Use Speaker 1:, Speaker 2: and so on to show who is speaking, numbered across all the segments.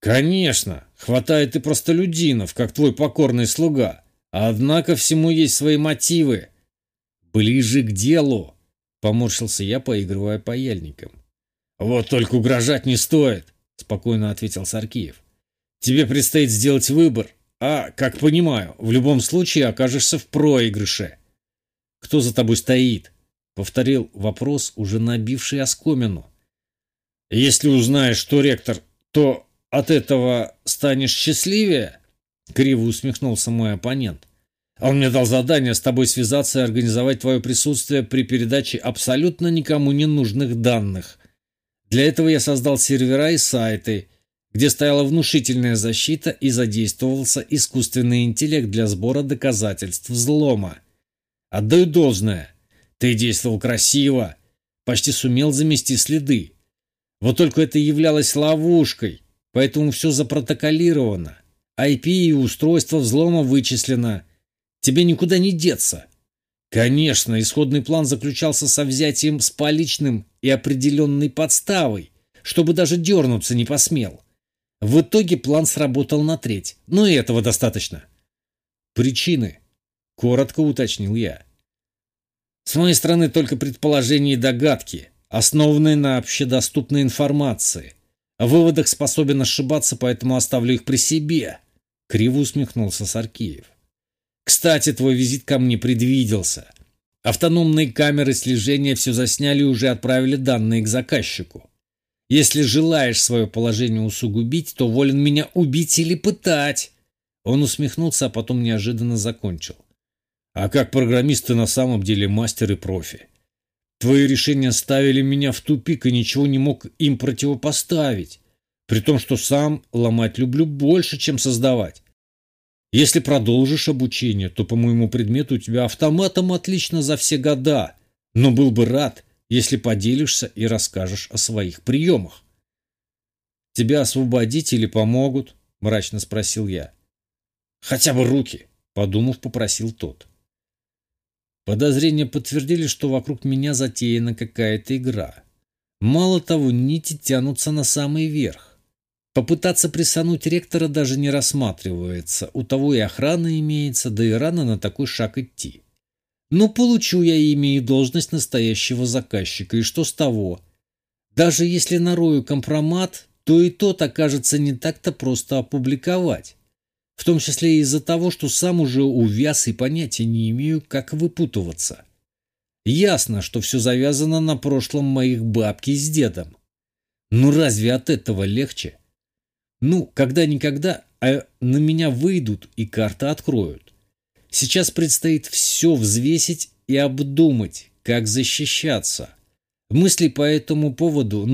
Speaker 1: Конечно, хватает и простолюдинов, как твой покорный слуга. Однако всему есть свои мотивы. Ближе к делу, поморщился я, поигрывая паяльником. Вот только угрожать не стоит, спокойно ответил Саркиев. Тебе предстоит сделать выбор, а, как понимаю, в любом случае окажешься в проигрыше. Кто за тобой стоит? Повторил вопрос, уже набивший оскомину. Если узнаешь, что ректор, то от этого станешь счастливее? Криво усмехнулся мой оппонент. Он мне дал задание с тобой связаться и организовать твое присутствие при передаче абсолютно никому не нужных данных. Для этого я создал сервера и сайты, где стояла внушительная защита и задействовался искусственный интеллект для сбора доказательств взлома. Отдаю должное. Ты действовал красиво, почти сумел замести следы. Вот только это являлось ловушкой, поэтому все запротоколировано. IP и устройство взлома вычислено. Тебе никуда не деться. Конечно, исходный план заключался со взятием с поличным и определенной подставой, чтобы даже дернуться не посмел. В итоге план сработал на треть, но и этого достаточно. Причины, коротко уточнил я. С моей стороны только предположения и догадки, основанные на общедоступной информации. О выводах способен ошибаться, поэтому оставлю их при себе. Криво усмехнулся Саркиев. Кстати, твой визит ко мне предвиделся. Автономные камеры слежения все засняли и уже отправили данные к заказчику. Если желаешь свое положение усугубить, то волен меня убить или пытать. Он усмехнулся, а потом неожиданно закончил. А как программист ты на самом деле мастер и профи. Твои решения ставили меня в тупик, и ничего не мог им противопоставить. При том, что сам ломать люблю больше, чем создавать. Если продолжишь обучение, то по моему предмету у тебя автоматом отлично за все года. Но был бы рад, если поделишься и расскажешь о своих приемах. Тебя освободить или помогут? Мрачно спросил я. Хотя бы руки, подумав, попросил тот. Подозрения подтвердили, что вокруг меня затеяна какая-то игра. Мало того, нити тянутся на самый верх. Попытаться присануть ректора даже не рассматривается. У того и охрана имеется, да и рано на такой шаг идти. Но получу я имя и должность настоящего заказчика, и что с того? Даже если нарою компромат, то и тот окажется не так-то просто опубликовать. В том числе и из-за того, что сам уже увяз и понятия не имею, как выпутываться. Ясно, что все завязано на прошлом моих бабки с дедом. Ну разве от этого легче? Ну, когда-никогда, а на меня выйдут и карты откроют. Сейчас предстоит все взвесить и обдумать, как защищаться. Мыслей по этому поводу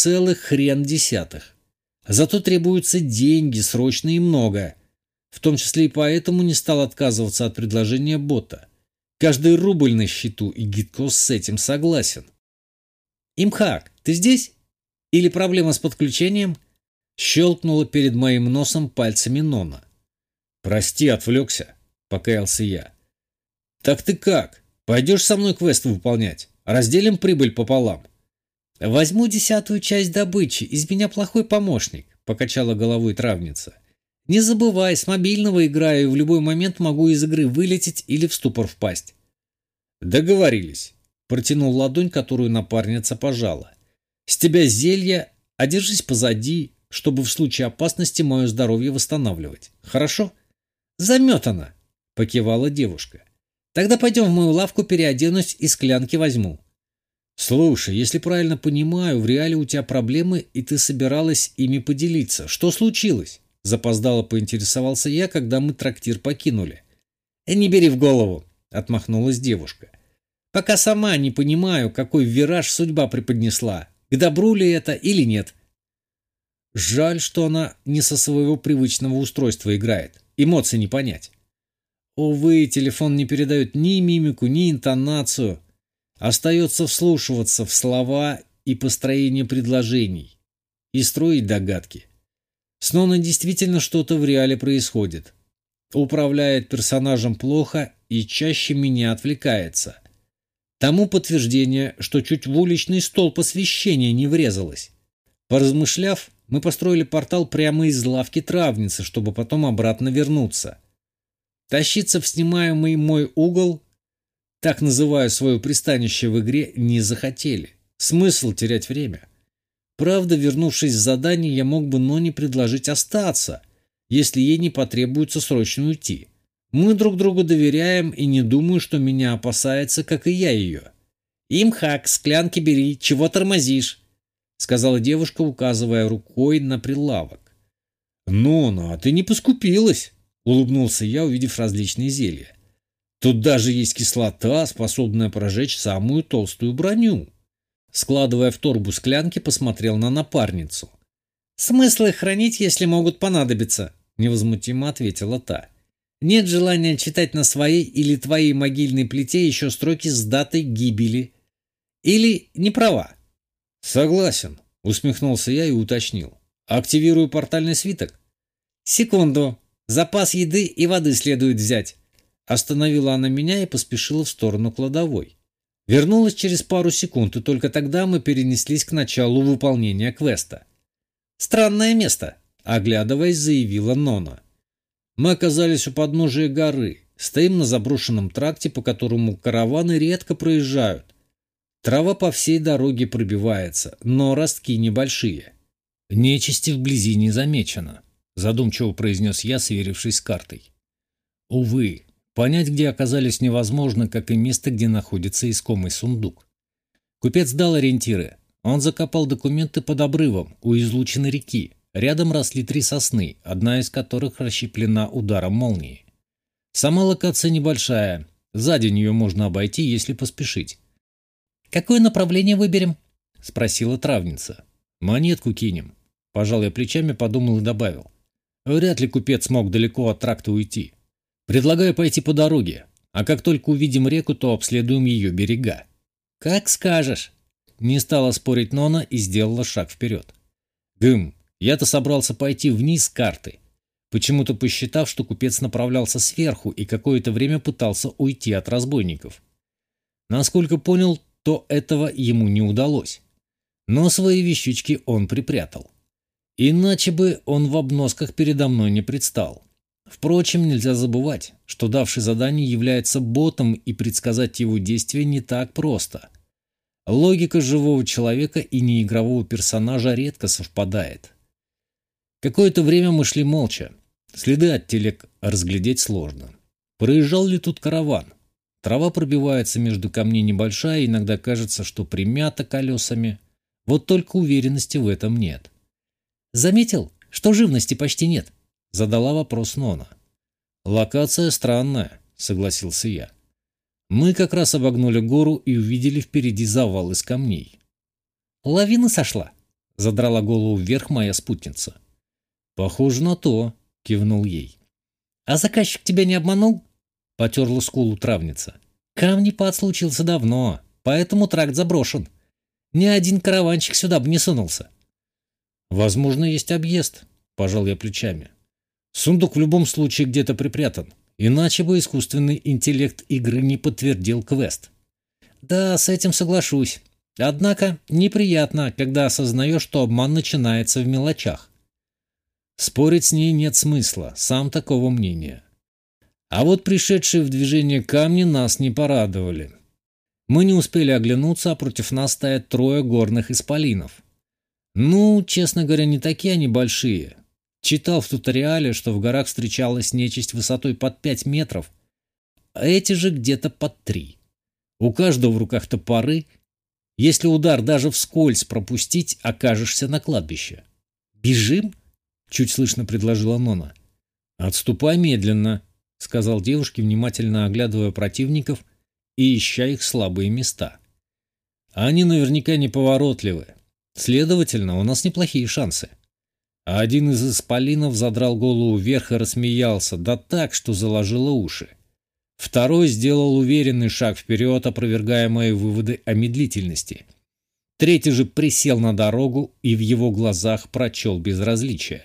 Speaker 1: 0,1. Зато требуются деньги, срочно и много. В том числе и поэтому не стал отказываться от предложения бота. Каждый рубль на счету, и Гиткос с этим согласен. «Имхак, ты здесь? Или проблема с подключением?» Щелкнула перед моим носом пальцами Нона. «Прости, отвлекся», — покаялся я. «Так ты как? Пойдешь со мной квест выполнять? Разделим прибыль пополам?» «Возьму 10-ю часть добычи, из меня плохой помощник», — покачала головой травница. «Не забывай, с мобильного играю, и в любой момент могу из игры вылететь или в ступор впасть». «Договорились», — протянул ладонь, которую напарница пожала. «С тебя зелья, а держись позади, чтобы в случае опасности мое здоровье восстанавливать. Хорошо?» «Заметана», — покивала девушка. «Тогда пойдем в мою лавку, переоденусь и склянки возьму». «Слушай, если правильно понимаю, в реале у тебя проблемы, и ты собиралась ими поделиться. Что случилось?» Запоздало поинтересовался я, когда мы трактир покинули. «Не бери в голову», — отмахнулась девушка. «Пока сама не понимаю, какой вираж судьба преподнесла. К добру ли это или нет?» Жаль, что она не со своего привычного устройства играет. Эмоций не понять. Увы, телефон не передает ни мимику, ни интонацию. Остается вслушиваться в слова и построение предложений. И строить догадки. С Ноной действительно что-то в реале происходит. Управляет персонажем плохо и чаще меня отвлекается. Тому подтверждение, что чуть в уличный столб освещения не врезалась. Поразмышляв, мы построили портал прямо из лавки травницы, чтобы потом обратно вернуться. Тащиться в снимаемый мой угол, так называю свое пристанище в игре, не захотели. Смысл терять время. Правда, вернувшись с задания, я мог бы Ноне предложить остаться, если ей не потребуется срочно уйти. Мы друг другу доверяем, и не думаю, что меня опасается, как и я ее. «Имхак, склянки бери, чего тормозишь?» — сказала девушка, указывая рукой на прилавок. «Нона, а ты не поскупилась?» — улыбнулся я, увидев различные зелья. «Тут даже есть кислота, способная прожечь самую толстую броню». Складывая в торбу склянки, посмотрел на напарницу. «Смысл их хранить, если могут понадобиться?» — невозмутимо ответила та. «Нет желания читать на своей или твоей могильной плите еще строки с датой гибели. Или не права?» «Согласен», — усмехнулся я и уточнил. «Активирую портальный свиток?» «Секунду. Запас еды и воды следует взять». Остановила она меня и поспешила в сторону кладовой. Вернулась через пару секунд, и только тогда мы перенеслись к началу выполнения квеста. «Странное место», — оглядываясь, заявила Нона. Мы оказались у подножия горы, стоим на заброшенном тракте, по которому караваны редко проезжают. Трава по всей дороге пробивается, но ростки небольшие. «Нечисти вблизи не замечено», — задумчиво произнес я, сверившись с картой. Увы, понять, где оказались, невозможно, как и место, где находится искомый сундук. Купец дал ориентиры. Он закопал документы под обрывом у излучины реки. Рядом росли 3 сосны, одна из которых расщеплена ударом молнии. Сама локация небольшая. За день ее можно обойти, если поспешить. «Какое направление выберем?» — спросила травница. «Монетку кинем». Пожал я плечами, подумал и добавил. Вряд ли купец смог далеко от тракта уйти. Предлагаю пойти по дороге, а как только увидим реку, то обследуем ее берега. «Как скажешь». Не стала спорить Нона и сделала шаг вперед. Я-то собрался пойти вниз с карты, почему-то посчитав, что купец направлялся сверху и какое-то время пытался уйти от разбойников. Насколько понял, то этого ему не удалось. Но свои вещички он припрятал. Иначе бы он в обносках передо мной не предстал. Впрочем, нельзя забывать, что давший задание является ботом, и предсказать его действия не так просто. Логика живого человека и неигрового персонажа редко совпадает. Какое-то время мы шли молча. Следы от телег разглядеть сложно. Проезжал ли тут караван? Трава пробивается между камней небольшая, иногда кажется, что примята колесами. Вот только уверенности в этом нет. «Заметил, что живности почти нет?» — задала вопрос Нона. «Локация странная», — согласился я. Мы как раз обогнули гору и увидели впереди завал из камней. «Лавина сошла?» — задрала голову вверх моя спутница. «Похоже на то», — кивнул ей. «А заказчик тебя не обманул?» — потерла скулу травница. «Камнепад случился давно, поэтому тракт заброшен. Ни один караванчик сюда бы не сунулся». «Возможно, есть объезд», — пожал я плечами. «Сундук в любом случае где-то припрятан, иначе бы искусственный интеллект игры не подтвердил квест». «Да, с этим соглашусь. Однако неприятно, когда осознаешь, что обман начинается в мелочах». Спорить с ней нет смысла, сам такого мнения. А вот пришедшие в движение камни нас не порадовали. Мы не успели оглянуться, а против нас стоят 3 горных исполинов. Ну, честно говоря, не такие они большие. Читал в туториале, что в горах встречалась нечисть высотой под 5 метров, а эти же где-то под 3. У каждого в руках топоры. Если удар даже вскользь пропустить, окажешься на кладбище. «Бежим?» — чуть слышно предложила Нона. «Отступай медленно», — сказал девушке, внимательно оглядывая противников и ища их слабые места. «Они наверняка неповоротливы. Следовательно, у нас неплохие шансы». А один из исполинов задрал голову вверх и рассмеялся, да так, что заложило уши. Второй сделал уверенный шаг вперед, опровергая мои выводы о медлительности. Третий же присел на дорогу и в его глазах прочел безразличие.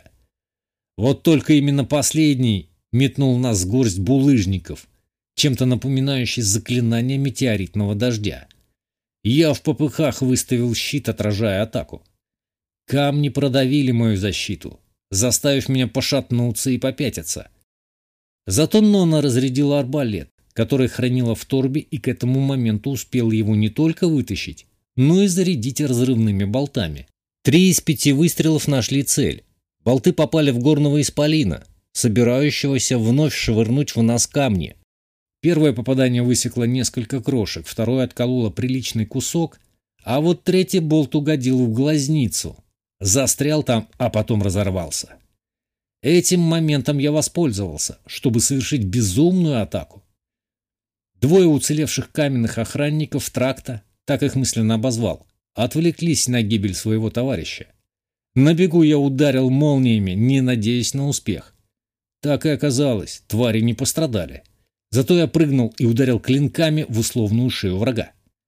Speaker 1: Вот только именно последний метнул в нас горсть булыжников, чем-то напоминающий заклинание метеоритного дождя. Я в попыхах выставил щит, отражая атаку. Камни продавили мою защиту, заставив меня пошатнуться и попятиться. Зато Нона разрядила арбалет, который хранила в торбе, и к этому моменту успел его не только вытащить, но и зарядить разрывными болтами. 3 из 5 выстрелов нашли цель. Болты попали в горного исполина, собирающегося вновь швырнуть в нас камни. Первое попадание высекло несколько крошек, второе откололо приличный кусок, а вот третий болт угодил в глазницу. Застрял там, а потом разорвался. Этим моментом я воспользовался, чтобы совершить безумную атаку. 2 уцелевших каменных охранников тракта, так их мысленно обозвал, отвлеклись на гибель своего товарища. На бегу я ударил молниями, не надеясь на успех. Так и оказалось, твари не пострадали. Зато я прыгнул и ударил клинками в условную шею врага.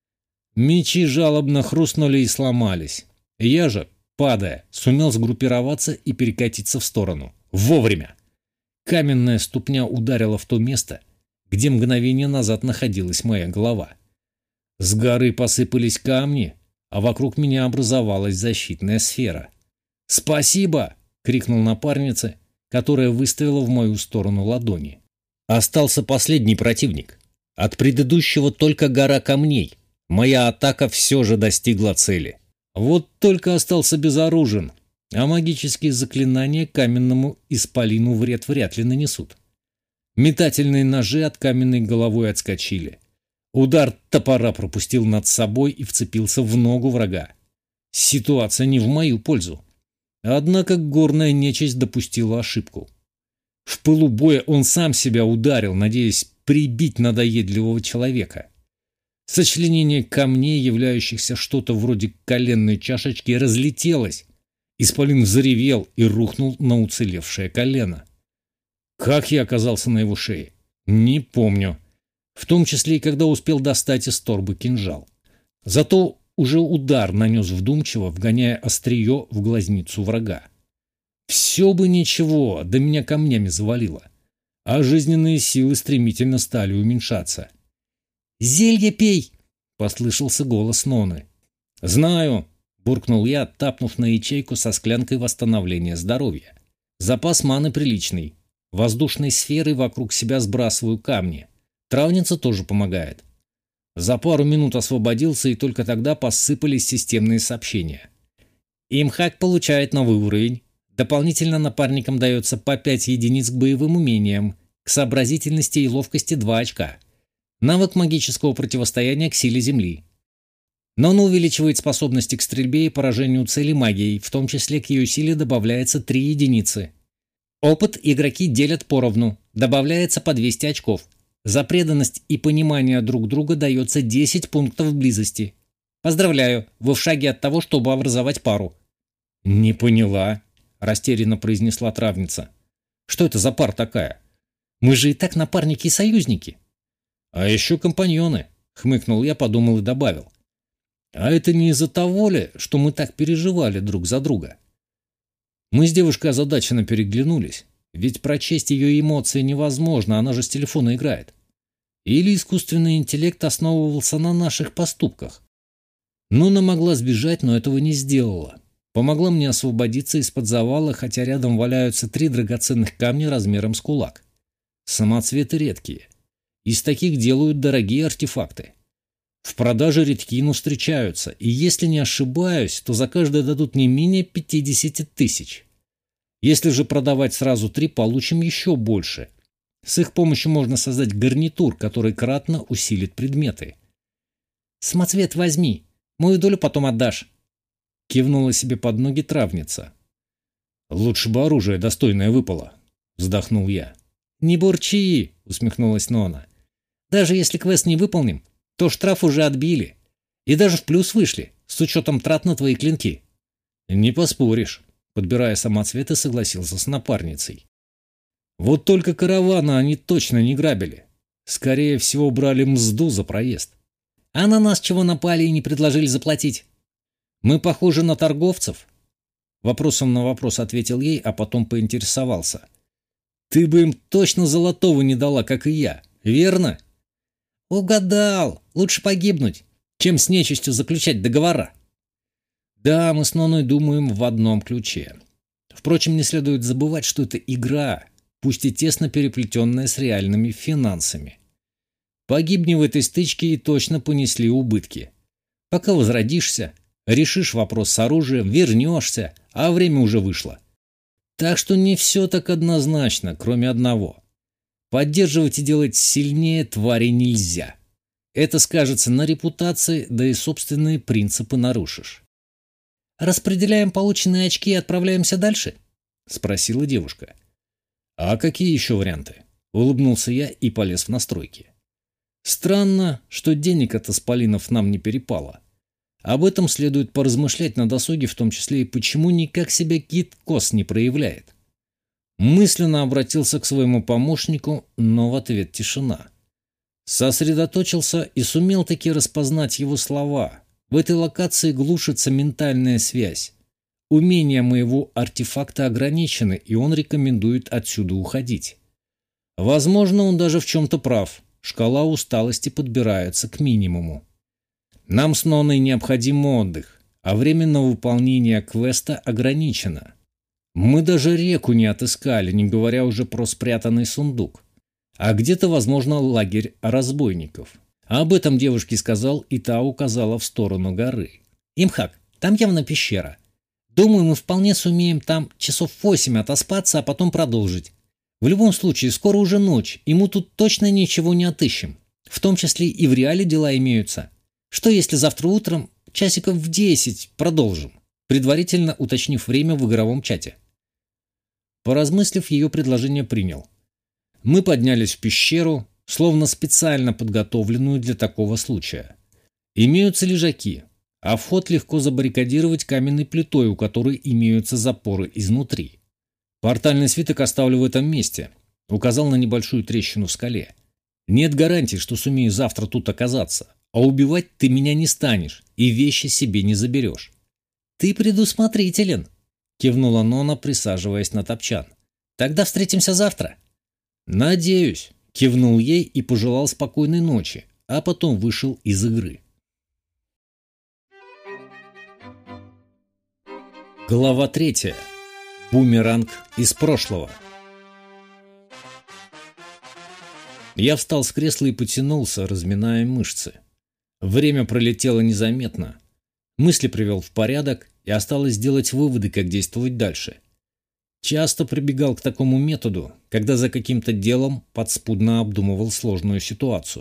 Speaker 1: Мечи жалобно хрустнули и сломались. Я же, падая, сумел сгруппироваться и перекатиться в сторону. Вовремя! Каменная ступня ударила в то место, где мгновение назад находилась моя голова. С горы посыпались камни, а вокруг меня образовалась защитная сфера. «Спасибо!» — крикнул напарнице, которая выставила в мою сторону ладони. Остался последний противник. От предыдущего только гора камней. Моя атака все же достигла цели. Вот только остался безоружен, а магические заклинания каменному исполину вряд ли нанесут. Метательные ножи от каменной головы отскочили. Удар топора пропустил над собой и вцепился в ногу врага. Ситуация не в мою пользу. Однако горная нечисть допустила ошибку. В пылу боя он сам себя ударил, надеясь прибить надоедливого человека. Сочленение камней, являющихся что-то вроде коленной чашечки, разлетелось. Исполин взревел и рухнул на уцелевшее колено. Как я оказался на его шее? Не помню. В том числе и когда успел достать из торбы кинжал. Зато уже удар нанес вдумчиво, вгоняя острие в глазницу врага. Все бы ничего, да меня камнями завалило. А жизненные силы стремительно стали уменьшаться. «Зелье пей!» — послышался голос Ноны. «Знаю!» — буркнул я, тапнув на ячейку со склянкой восстановления здоровья. Запас маны приличный. Воздушной сферой вокруг себя сбрасываю камни. Травница тоже помогает. За пару минут освободился, и только тогда посыпались системные сообщения. Имхак получает новый уровень. Дополнительно напарникам дается по 5 единиц к боевым умениям, к сообразительности и ловкости 2 очка. Навык магического противостояния к силе Земли. Но он увеличивает способности к стрельбе и поражению цели магией, в том числе к ее силе добавляется 3 единицы. Опыт игроки делят поровну, добавляется по 200 очков. За преданность и понимание друг друга дается 10 пунктов близости. Поздравляю, вы в шаге от того, чтобы образовать пару. «Не поняла», — растерянно произнесла травница. «Что это за пара такая? Мы же и так напарники и союзники». «А еще компаньоны», — хмыкнул я, подумал и добавил. «А это не из-за того ли, что мы так переживали друг за друга?» Мы с девушкой озадаченно переглянулись, ведь прочесть ее эмоции невозможно, она же с телефона играет. Или искусственный интеллект основывался на наших поступках. Нуна могла сбежать, но этого не сделала. Помогла мне освободиться из-под завала, хотя рядом валяются 3 драгоценных камня размером с кулак. Самоцветы редкие. Из таких делают дорогие артефакты. В продаже редки, но встречаются, и если не ошибаюсь, то за каждое дадут не менее 50 тысяч. Если же продавать сразу 3, получим еще больше. С их помощью можно создать гарнитур, который кратно усилит предметы. «Самоцвет возьми, мою долю потом отдашь», — кивнула себе под ноги травница. «Лучше бы оружие достойное выпало», — вздохнул я. «Не бурчи», — усмехнулась Нона. «Даже если квест не выполним, то штраф уже отбили. И даже в плюс вышли, с учетом трат на твои клинки». «Не поспоришь», — подбирая самоцветы, согласился с напарницей. «Вот только каравана они точно не грабили. Скорее всего, брали мзду за проезд. А на нас чего напали и не предложили заплатить? Мы похожи на торговцев?» Вопросом на вопрос ответил ей, а потом поинтересовался. «Ты бы им точно золотого не дала, как и я, верно?» «Угадал. Лучше погибнуть, чем с нечистью заключать договора». Да, мы с Ноной думаем в одном ключе. Впрочем, не следует забывать, что это игра, пусть и тесно переплетенная с реальными финансами. Погибни в этой стычке и точно понесли убытки. Пока возродишься, решишь вопрос с оружием, вернешься, а время уже вышло. Так что не все так однозначно, кроме одного. Поддерживать и делать сильнее твари нельзя. Это скажется на репутации, да и собственные принципы нарушишь. «Распределяем полученные очки и отправляемся дальше?» — спросила девушка. «А какие еще варианты?» — улыбнулся я и полез в настройки. Странно, что денег от исполинов нам не перепало. Об этом следует поразмышлять на досуге, в том числе и почему никак себя Гидкос не проявляет. Мысленно обратился к своему помощнику, но в ответ тишина. Сосредоточился и сумел таки распознать его слова. В этой локации глушится ментальная связь. Умения моего артефакта ограничены, и он рекомендует отсюда уходить. Возможно, он даже в чем-то прав. Шкала усталости подбирается к минимуму. Нам с Ноной необходим отдых, а время на выполнение квеста ограничено. Мы даже реку не отыскали, не говоря уже про спрятанный сундук. А где-то, возможно, лагерь разбойников. Об этом девушке сказал, и та указала в сторону горы. «Имхак, там явно пещера. Думаю, мы вполне сумеем там часов 8 отоспаться, а потом продолжить. В любом случае, скоро уже ночь, и мы тут точно ничего не отыщем. В том числе и в реале дела имеются. Что если завтра утром, часиков в 10, продолжим?» Предварительно уточнив время в игровом чате. Поразмыслив, ее предложение принял. Мы поднялись в пещеру, словно специально подготовленную для такого случая. Имеются лежаки, а вход легко забаррикадировать каменной плитой, у которой имеются запоры изнутри. Портальный свиток оставлю в этом месте. Указал на небольшую трещину в скале. Нет гарантии, что сумею завтра тут оказаться, а убивать ты меня не станешь и вещи себе не заберешь. Ты предусмотрителен, кивнула Нона, присаживаясь на топчан. Тогда встретимся завтра. Надеюсь, кивнул ей и пожелал спокойной ночи, а потом вышел из игры. Глава 3. Бумеранг из прошлого. Я встал с кресла и потянулся, разминая мышцы. Время пролетело незаметно. Мысли привел в порядок, и осталось сделать выводы, как действовать дальше. Часто прибегал к такому методу, когда за каким-то делом подспудно обдумывал сложную ситуацию.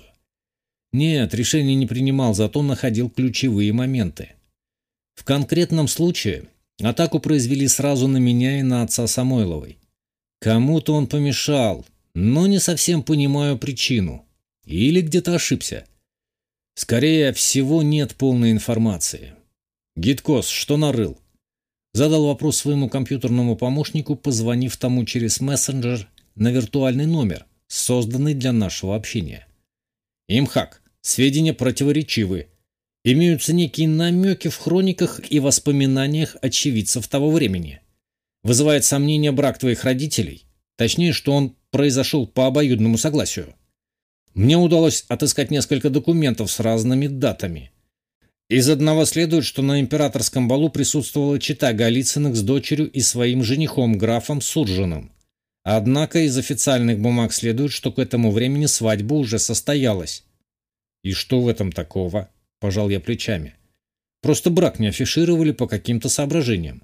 Speaker 1: Нет, решения не принимал, зато находил ключевые моменты. В конкретном случае атаку произвели сразу на меня и на отца Самойловой. Кому-то он помешал, но не совсем понимаю причину. Или где-то ошибся. Скорее всего, нет полной информации. «Гидкос, что нарыл?» Задал вопрос своему компьютерному помощнику, позвонив тому через мессенджер на виртуальный номер, созданный для нашего общения. «Имхак, сведения противоречивы. Имеются некие намеки в хрониках и воспоминаниях очевидцев того времени. Вызывает сомнение брак твоих родителей, точнее, что он произошел по обоюдному согласию. Мне удалось отыскать несколько документов с разными датами. Из одного следует, что на императорском балу присутствовала чета Голицыных с дочерью и своим женихом графом Суржиным. Однако из официальных бумаг следует, что к этому времени свадьба уже состоялась. И что в этом такого? Пожал я плечами. Просто брак не афишировали по каким-то соображениям.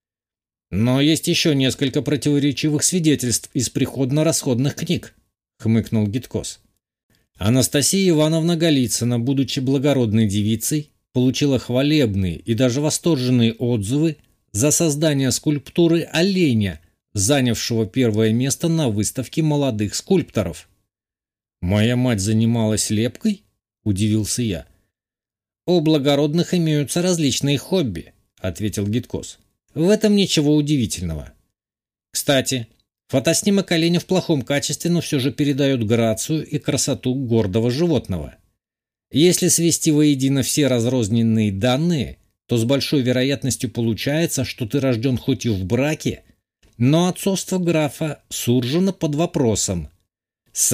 Speaker 1: Но есть еще несколько противоречивых свидетельств из приходно-расходных книг, хмыкнул Гидкос. Анастасия Ивановна Голицына, будучи благородной девицей, получила хвалебные и даже восторженные отзывы за создание скульптуры оленя, занявшего первое место на выставке молодых скульпторов. «Моя мать занималась лепкой?» – удивился я. «У благородных имеются различные хобби», – ответил Гидкос. «В этом ничего удивительного. Кстати, фотоснимок оленя в плохом качестве, но все же передает грацию и красоту гордого животного. Если свести воедино все разрозненные данные, то с большой вероятностью получается, что ты рожден хоть и в браке, но отцовство графа Суржина под вопросом.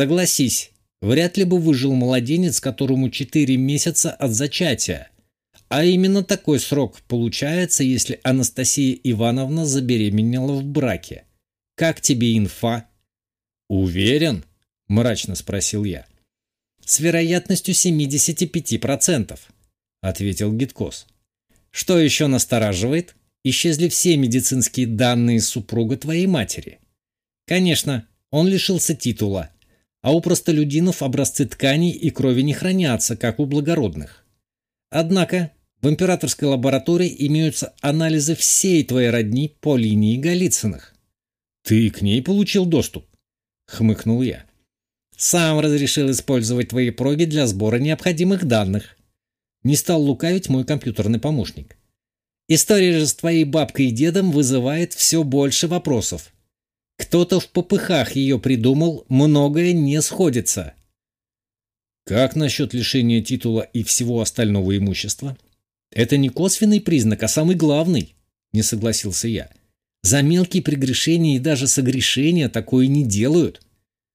Speaker 1: Согласись, вряд ли бы выжил младенец, которому 4 месяца от зачатия, А именно такой срок получается, если Анастасия Ивановна забеременела в браке. Как тебе инфа? Уверен? Мрачно спросил я. С вероятностью 75%, ответил Гиткос. Что еще настораживает? Исчезли все медицинские данные супруга твоей матери. Конечно, он лишился титула, а у простолюдинов образцы тканей и крови не хранятся, как у благородных. Однако в императорской лаборатории имеются анализы всей твоей родни по линии Голицыных. Ты к ней получил доступ? Хмыкнул я. Сам разрешил использовать твои проги для сбора необходимых данных. Не стал лукавить мой компьютерный помощник. История же с твоей бабкой и дедом вызывает все больше вопросов. Кто-то в попыхах ее придумал, многое не сходится. Как насчет лишения титула и всего остального имущества? Это не косвенный признак, а самый главный, не согласился я. За мелкие прегрешения и даже согрешения такое не делают.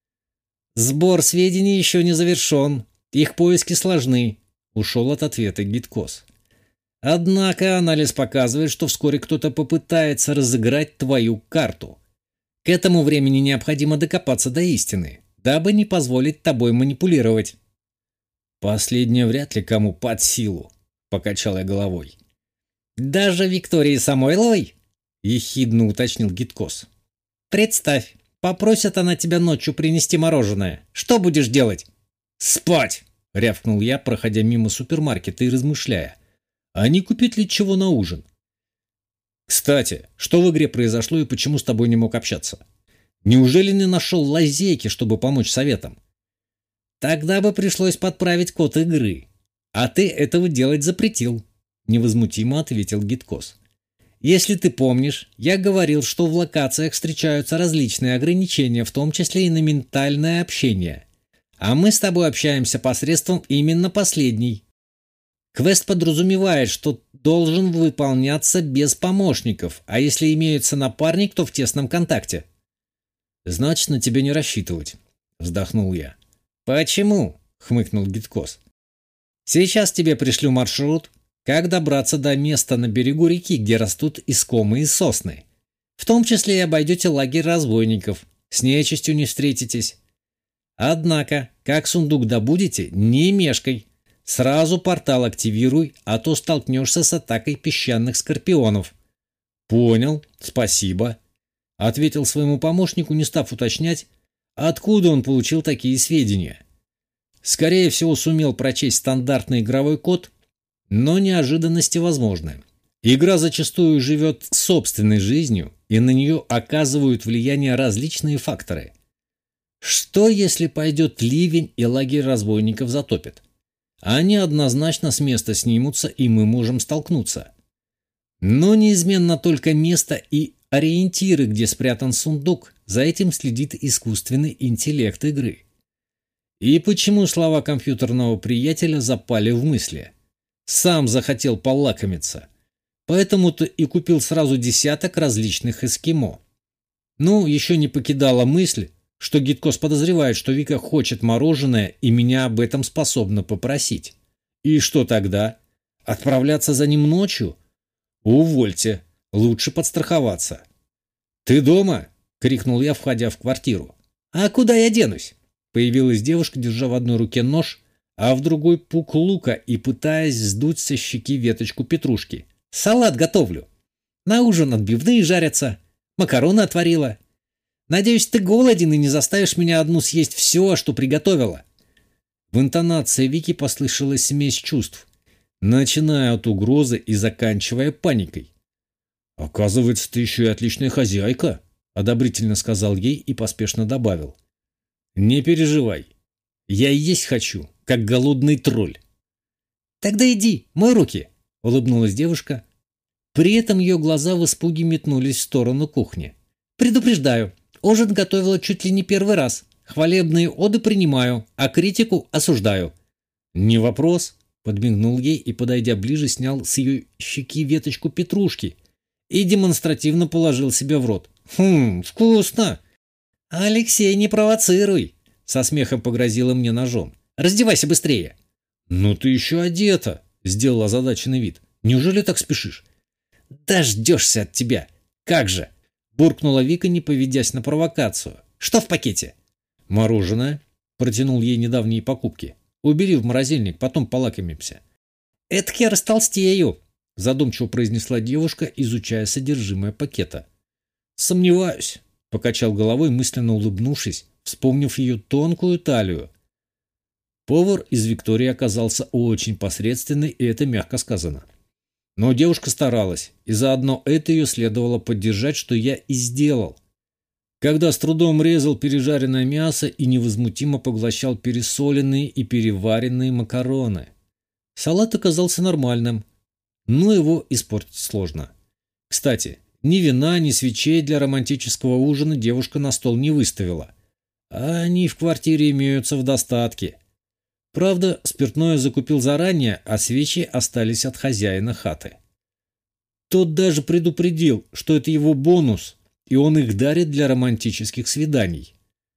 Speaker 1: Сбор сведений еще не завершен, их поиски сложны, ушел от ответа Гиткос. Однако анализ показывает, что вскоре кто-то попытается разыграть твою карту. К этому времени необходимо докопаться до истины, дабы не позволить тобой манипулировать. Последнее вряд ли кому под силу, покачал я головой. Даже Виктории Самойловой? Ехидно уточнил Гиткос. Представь, попросит она тебя ночью принести мороженое. Что будешь делать? Спать! Рявкнул я, проходя мимо супермаркета и размышляя. А не купить ли чего на ужин? Кстати, что в игре произошло и почему с тобой не мог общаться? Неужели не нашел лазейки, чтобы помочь советам? Тогда бы пришлось подправить код игры. А ты этого делать запретил, невозмутимо ответил Гиткос. Если ты помнишь, я говорил, что в локациях встречаются различные ограничения, в том числе и на ментальное общение. А мы с тобой общаемся посредством именно последней. Квест подразумевает, что должен выполняться без помощников, а если имеется напарник, то в тесном контакте. Значит, на тебя не рассчитывать, вздохнул я. Почему? Хмыкнул Гиткос. Сейчас тебе пришлю маршрут, как добраться до места на берегу реки, где растут искомые сосны. В том числе и обойдете лагерь разбойников, с нечистью не встретитесь. Однако, как сундук добудете, не мешкай. Сразу портал активируй, а то столкнешься с атакой песчаных скорпионов. Понял, спасибо, ответил своему помощнику, не став уточнять, откуда он получил такие сведения. Скорее всего, сумел прочесть стандартный игровой код, но неожиданности возможны. Игра зачастую живет собственной жизнью, и на нее оказывают влияние различные факторы. Что, если пойдет ливень и лагерь разбойников затопит? Они однозначно с места снимутся, и мы можем столкнуться. Но неизменно только место и ориентиры, где спрятан сундук, за этим следит искусственный интеллект игры. И почему слова компьютерного приятеля запали в мысли? Сам захотел полакомиться. Поэтому-то и купил сразу десяток различных эскимо. Ну, еще не покидала мысль, что Гиткос подозревает, что Вика хочет мороженое и меня об этом способна попросить. И что тогда? Отправляться за ним ночью? Увольте, лучше подстраховаться. «Ты дома?» — крикнул я, входя в квартиру. «А куда я денусь?» Появилась девушка, держа в одной руке нож, а в другой пук лука и пытаясь сдуть со щеки веточку петрушки. «Салат готовлю. На ужин отбивные жарятся. Макароны отварила. Надеюсь, ты голоден и не заставишь меня одну съесть все, что приготовила». В интонации Вики послышалась смесь чувств, начиная от угрозы и заканчивая паникой. «Оказывается, ты еще и отличная хозяйка», — одобрительно сказал ей и поспешно добавил. «Не переживай. Я есть хочу, как голодный тролль». «Тогда иди, мой руки», — улыбнулась девушка. При этом ее глаза в испуге метнулись в сторону кухни. «Предупреждаю, ужин готовила чуть ли не первый раз. Хвалебные оды принимаю, а критику осуждаю». «Не вопрос», — подмигнул ей и, подойдя ближе, снял с ее щеки веточку петрушки и демонстративно положил себе в рот. Вкусно!» «Алексей, не провоцируй!» — со смехом погрозила мне ножом. «Раздевайся быстрее!» «Ну ты еще одета!» — сделал озадаченный вид. «Неужели так спешишь?»
Speaker 2: «Дождешься от тебя! Как же!» – буркнула Вика, не поведясь на провокацию. «Что в пакете?»
Speaker 1: «Мороженое», – протянул ей недавние покупки. «Убери в морозильник, потом полакомимся».
Speaker 2: «Этак я растолстею»,
Speaker 1: – задумчиво произнесла девушка, изучая содержимое пакета. «Сомневаюсь», – покачал головой, мысленно улыбнувшись, вспомнив ее тонкую талию. Повар из Виктории оказался очень посредственный, и это мягко сказано. Но девушка старалась, и заодно это ее следовало поддержать, что я и сделал. Когда с трудом резал пережаренное мясо и невозмутимо поглощал пересоленные и переваренные макароны. Салат оказался нормальным, но его испортить сложно. Кстати, ни вина, ни свечей для романтического ужина девушка на стол не выставила. А они в квартире имеются в достатке. Правда, спиртное закупил заранее, а свечи остались от хозяина хаты. Тот даже предупредил, что это его бонус, и он их дарит для романтических свиданий.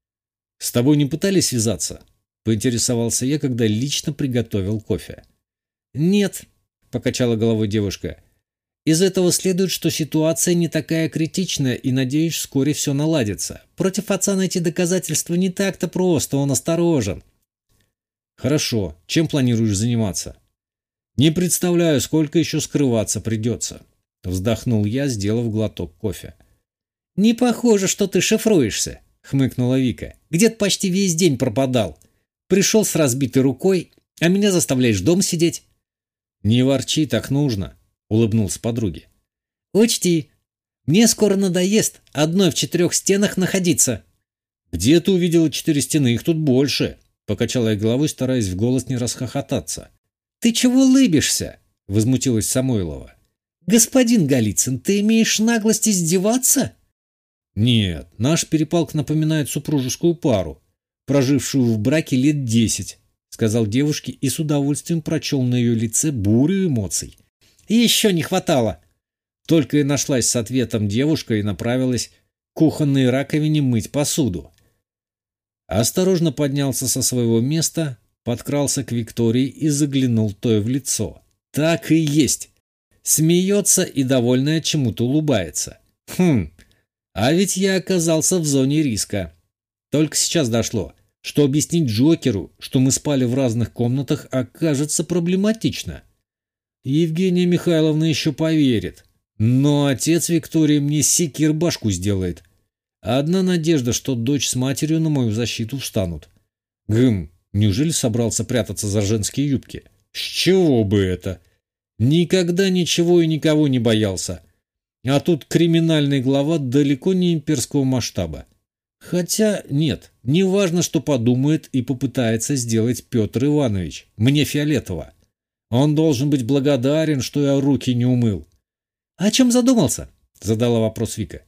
Speaker 1: «С тобой не пытались связаться?» – поинтересовался я, когда лично приготовил кофе.
Speaker 2: «Нет», – покачала головой девушка. «Из этого следует, что ситуация не такая критичная, и, надеюсь, вскоре все наладится. Против отца найти доказательства не так-то просто, он осторожен».
Speaker 1: «Хорошо. Чем планируешь заниматься?» «Не представляю, сколько еще скрываться придется», — вздохнул я, сделав глоток кофе.
Speaker 2: «Не похоже, что ты шифруешься», — хмыкнула Вика. «Где-то почти весь день пропадал. Пришел с разбитой рукой, а меня заставляешь дома сидеть».
Speaker 1: «Не ворчи, так нужно», — улыбнулся подруге.
Speaker 2: «Учти, мне скоро надоест одной в 4 стенах находиться».
Speaker 1: «Где ты увидела 4 стены? Их тут больше», — покачала я головой, стараясь в голос не расхохотаться.
Speaker 2: «Ты чего лыбишься?» — возмутилась Самойлова. «Господин Голицын, ты имеешь наглость издеваться?»
Speaker 1: «Нет, наш перепалка напоминает супружескую пару, прожившую в браке лет 10», — сказал девушке и с удовольствием прочел на ее лице бурю эмоций.
Speaker 2: «Еще не хватало!»
Speaker 1: Только и нашлась с ответом девушка и направилась к кухонной раковине мыть посуду. Осторожно поднялся со своего места, подкрался к Виктории и заглянул той в лицо. Так и есть. Смеется и, довольная, чему-то улыбается. А ведь я оказался в зоне риска. Только сейчас дошло, что объяснить Джокеру, что мы спали в разных комнатах, окажется проблематично. Евгения Михайловна еще поверит, но отец Виктории мне секир башку сделает. Одна надежда, что дочь с матерью на мою защиту встанут. Неужели собрался прятаться за женские юбки? С чего бы это? Никогда ничего и никого не боялся. А тут криминальный глава далеко не имперского масштаба. Хотя нет, не важно, что подумает и попытается сделать Петр Иванович. Мне фиолетово. Он должен быть благодарен, что я руки не умыл.
Speaker 2: «О чем задумался?»
Speaker 1: — задала вопрос Вика.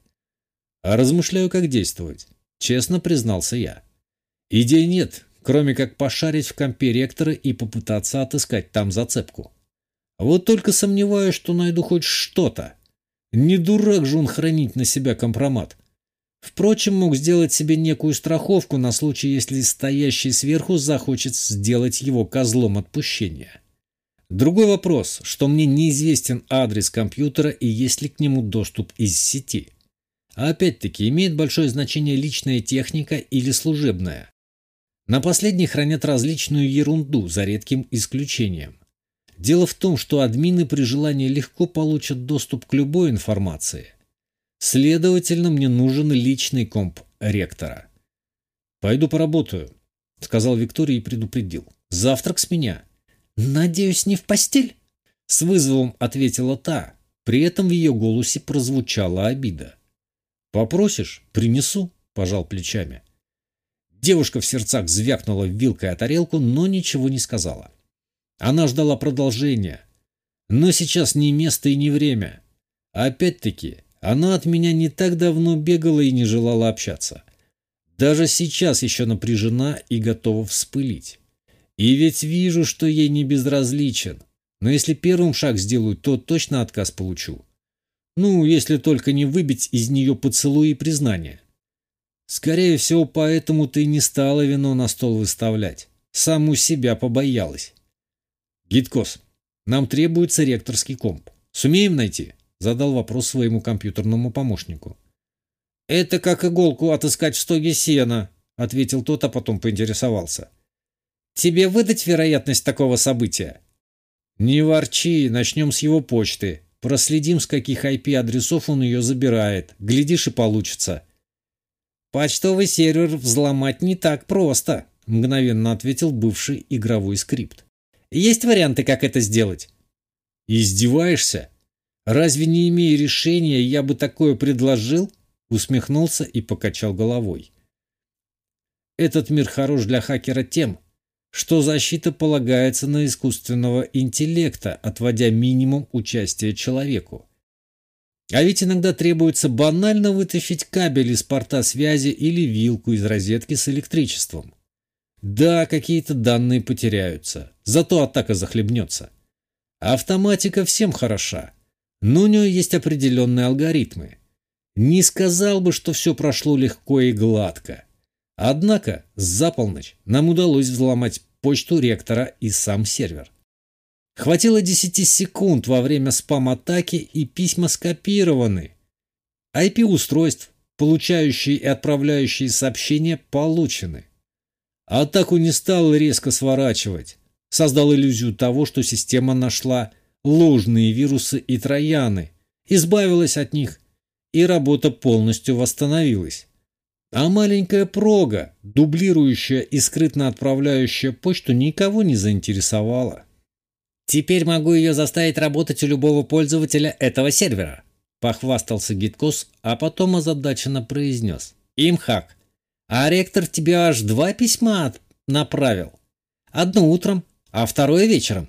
Speaker 1: «А размышляю, как действовать», — честно признался я. «Идей нет, кроме как пошарить в компе ректора и попытаться отыскать там зацепку. Вот только сомневаюсь, что найду хоть что-то. Не дурак же он хранить на себя компромат. Впрочем, мог сделать себе некую страховку на случай, если стоящий сверху захочет сделать его козлом отпущения. Другой вопрос, что мне неизвестен адрес компьютера и есть ли к нему доступ из сети. А опять-таки, имеет большое значение личная техника или служебная. На последней хранят различную ерунду, за редким исключением. Дело в том, что админы при желании легко получат доступ к любой информации. Следовательно, мне нужен личный комп ректора. «Пойду поработаю», — сказал Виктория и предупредил. «Завтрак с меня».
Speaker 2: «Надеюсь, не в постель?»
Speaker 1: — с вызовом ответила та. При этом в ее голосе прозвучала обида. «Попросишь? Принесу», — пожал плечами. Девушка в сердцах звякнула вилкой о тарелку, но ничего не сказала. Она ждала продолжения. Но сейчас не место и не время. Опять-таки, она от меня не так давно бегала и не желала общаться. Даже сейчас еще напряжена и готова вспылить. И ведь вижу, что ей не безразличен. Но если первым шаг сделаю, то точно отказ получу. Ну, если только не выбить из нее поцелуи и признания. Скорее всего, поэтому ты не стала вино на стол выставлять. Саму себя побоялась. «Гидкос», Нам требуется ректорский комп. Сумеем найти?» — задал вопрос своему компьютерному помощнику. «Это как иголку отыскать в стоге сена», — ответил тот, а потом поинтересовался. «Тебе выдать вероятность такого события?» «Не ворчи, начнем с его почты. Проследим, с каких IP-адресов он ее забирает. Глядишь, и получится». «Почтовый сервер взломать не так просто», — мгновенно ответил бывший игровой скрипт. «Есть варианты, как это сделать?» «Издеваешься? Разве не имея решения, я бы такое предложил?» Усмехнулся и покачал головой. «Этот мир хорош для хакера тем, что защита полагается на искусственного интеллекта, отводя минимум участия человеку. А ведь иногда требуется банально вытащить кабель из порта связи или вилку из розетки с электричеством. Да, какие-то данные потеряются, зато атака захлебнется. Автоматика всем хороша, но у нее есть определенные алгоритмы. Не сказал бы, что все прошло легко и гладко. Однако за полночь нам удалось взломать почту ректора и сам сервер. Хватило 10 секунд во время спам-атаки, и письма скопированы. IP-устройств, получающие и отправляющие сообщения, получены. Атаку не стал резко сворачивать. Создал иллюзию того, что система нашла ложные вирусы и трояны, избавилась от них, и работа полностью восстановилась. А маленькая прога, дублирующая и скрытно отправляющая почту, никого не заинтересовала. «Теперь могу ее заставить работать у любого пользователя этого сервера», — похвастался Гиткос, а потом озадаченно произнес. «Имхак, а ректор тебе аж 2 письма направил. Одно утром, а второе вечером».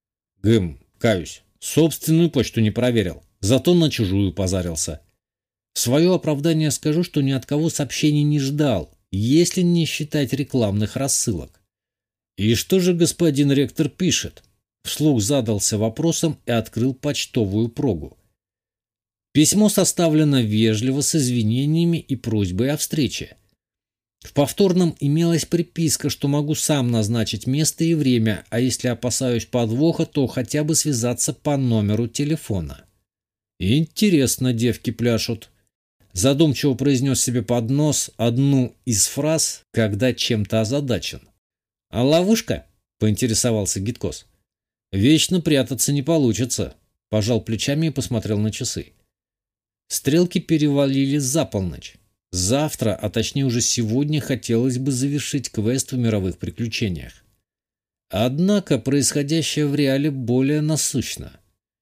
Speaker 1: Каюсь, собственную почту не проверил, зато на чужую позарился. В свое оправдание скажу, что ни от кого сообщений не ждал, если не считать рекламных рассылок. «И что же господин ректор пишет?» Вслух задался вопросом и открыл почтовую прогу. Письмо составлено вежливо, с извинениями и просьбой о встрече. В повторном имелась приписка, что могу сам назначить место и время, а если опасаюсь подвоха, то хотя бы связаться по номеру телефона. «Интересно, девки пляшут», — задумчиво произнес себе под нос одну из фраз, когда чем-то озадачен. «А ловушка?» — поинтересовался Гиткос. «Вечно прятаться не получится», — пожал плечами и посмотрел на часы. Стрелки перевалили за полночь. Завтра, а точнее уже сегодня, хотелось бы завершить квест в мировых приключениях. Однако происходящее в реале более насущно.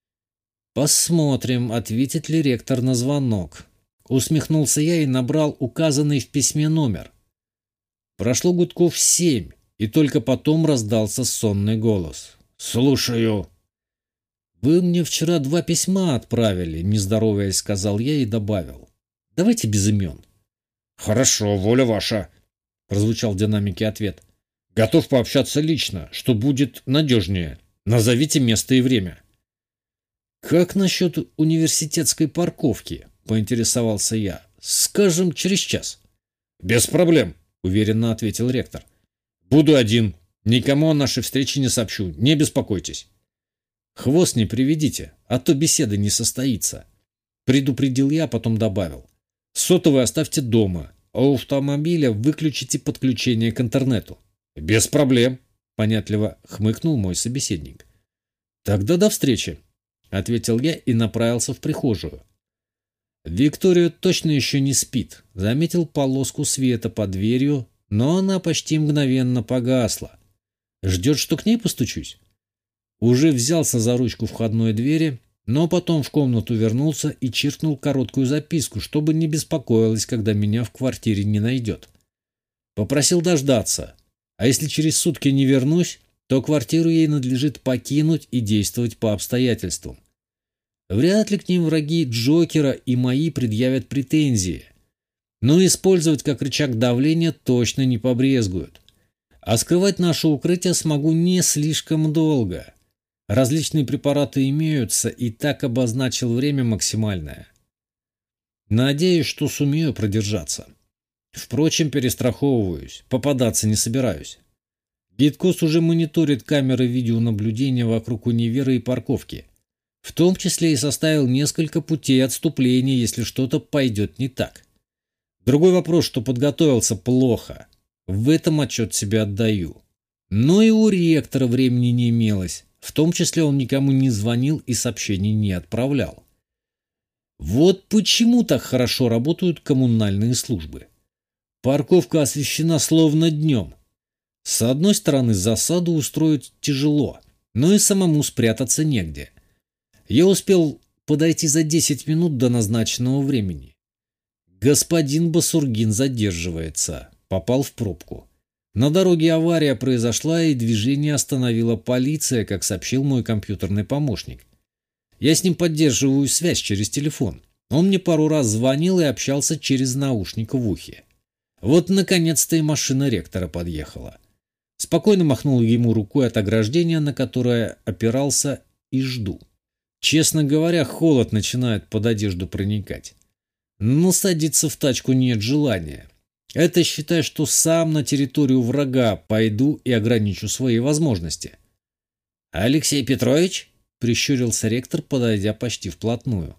Speaker 1: «Посмотрим, ответит ли ректор на звонок», — усмехнулся я и набрал указанный в письме номер. Прошло гудков 7, и только потом раздался сонный голос. «Слушаю». «Вы мне вчера 2 письма отправили», — не здороваясь, сказал я и добавил. «Давайте без имен». «Хорошо, воля ваша», — прозвучал в динамике ответ. «Готов пообщаться лично, что будет надежнее. Назовите место и время». «Как насчет университетской парковки?» — поинтересовался я. «Скажем, через час». «Без проблем», — уверенно ответил ректор. «Буду один. Никому о нашей встрече не сообщу. Не беспокойтесь». «Хвост не приведите, а то беседа не состоится», — предупредил я, а потом добавил. «Сотовый оставьте дома, а у автомобиля выключите подключение к интернету». «Без проблем», — понятливо хмыкнул мой собеседник. «Тогда до встречи», — ответил я и направился в прихожую. Виктория точно еще не спит. Заметил полоску света под дверью, но она почти мгновенно погасла. Ждет, что к ней постучусь. Уже взялся за ручку входной двери, но потом в комнату вернулся и чиркнул короткую записку, чтобы не беспокоилась, когда меня в квартире не найдет. Попросил дождаться, а если через сутки не вернусь, то квартиру ей надлежит покинуть и действовать по обстоятельствам. Вряд ли к ним враги Джокера и мои предъявят претензии, но использовать как рычаг давления точно не побрезгуют. А скрывать наше укрытие смогу не слишком долго. Различные препараты имеются, и так обозначил время максимальное. Надеюсь, что сумею продержаться. Впрочем, перестраховываюсь, попадаться не собираюсь.
Speaker 2: Гидкос уже мониторит камеры видеонаблюдения вокруг универа и парковки. В том числе и составил несколько путей отступления, если что-то пойдет не так. Другой вопрос, что подготовился плохо. В этом отчет себе отдаю. Но и у ректора времени не имелось. В том числе он никому не звонил и сообщений не отправлял. Вот почему так хорошо работают коммунальные службы. Парковка освещена словно днем. С одной стороны, засаду устроить тяжело, но и самому спрятаться негде. Я успел подойти за 10 минут до назначенного времени. Господин Басургин задерживается. Попал в пробку. На дороге авария произошла, и движение остановила полиция, как сообщил мой компьютерный помощник. Я с ним поддерживаю связь через телефон. Он мне пару раз звонил и общался через наушник в ухе. Вот, наконец-то, и машина ректора подъехала. Спокойно махнул ему рукой от ограждения, на которое опирался, и жду. Честно говоря, холод начинает под одежду проникать. Но садиться в тачку нет желания. Это считай, что сам на территорию врага пойду и ограничу свои возможности. «Алексей Петрович?» — прищурился ректор, подойдя почти вплотную.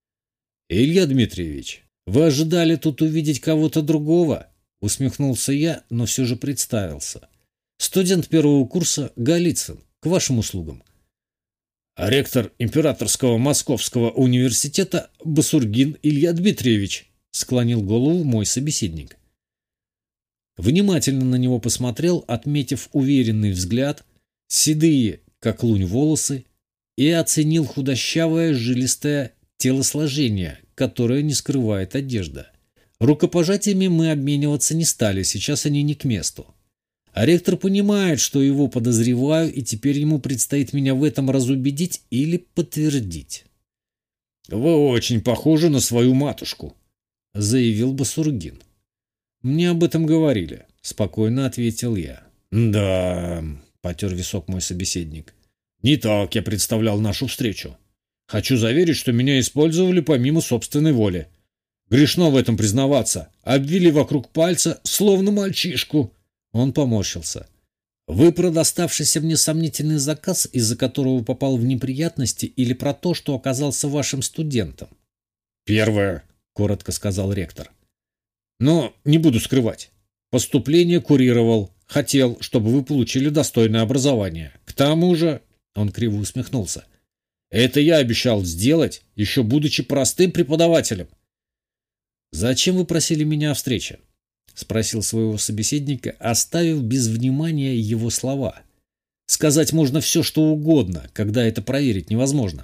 Speaker 2: «Илья Дмитриевич, вы ожидали тут увидеть кого-то другого?» — усмехнулся я, но все же представился. «Студент первого курса Голицын, к вашим услугам». «А ректор Императорского Московского университета Басургин Илья Дмитриевич», — склонил голову мой собеседник. Внимательно на него посмотрел, отметив уверенный взгляд, седые, как лунь, волосы, и оценил худощавое, жилистое телосложение, которое не скрывает одежда. Рукопожатиями мы обмениваться не стали, сейчас они не к месту. А ректор понимает, что его подозреваю, и теперь ему предстоит меня в этом разубедить или подтвердить. «Вы очень похожи на свою матушку», — заявил Басургин. «Мне об этом говорили», — спокойно ответил я. «Да», — потер висок мой собеседник, — «не так я представлял нашу встречу. Хочу заверить, что меня использовали помимо собственной воли. Грешно в этом признаваться. Обвили вокруг пальца, словно мальчишку». Он поморщился. «Вы про доставшийся мне сомнительный заказ, из-за которого попал в неприятности, или про то, что оказался вашим студентом?» «Первое», — коротко сказал ректор. «Но не буду скрывать. Поступление курировал. Хотел, чтобы вы получили достойное образование. К тому же...» — он криво усмехнулся. «Это я обещал сделать, еще будучи простым преподавателем». «Зачем вы просили меня о встрече?» — спросил своего собеседника, оставив без внимания его слова. «Сказать можно все, что угодно, когда это проверить невозможно».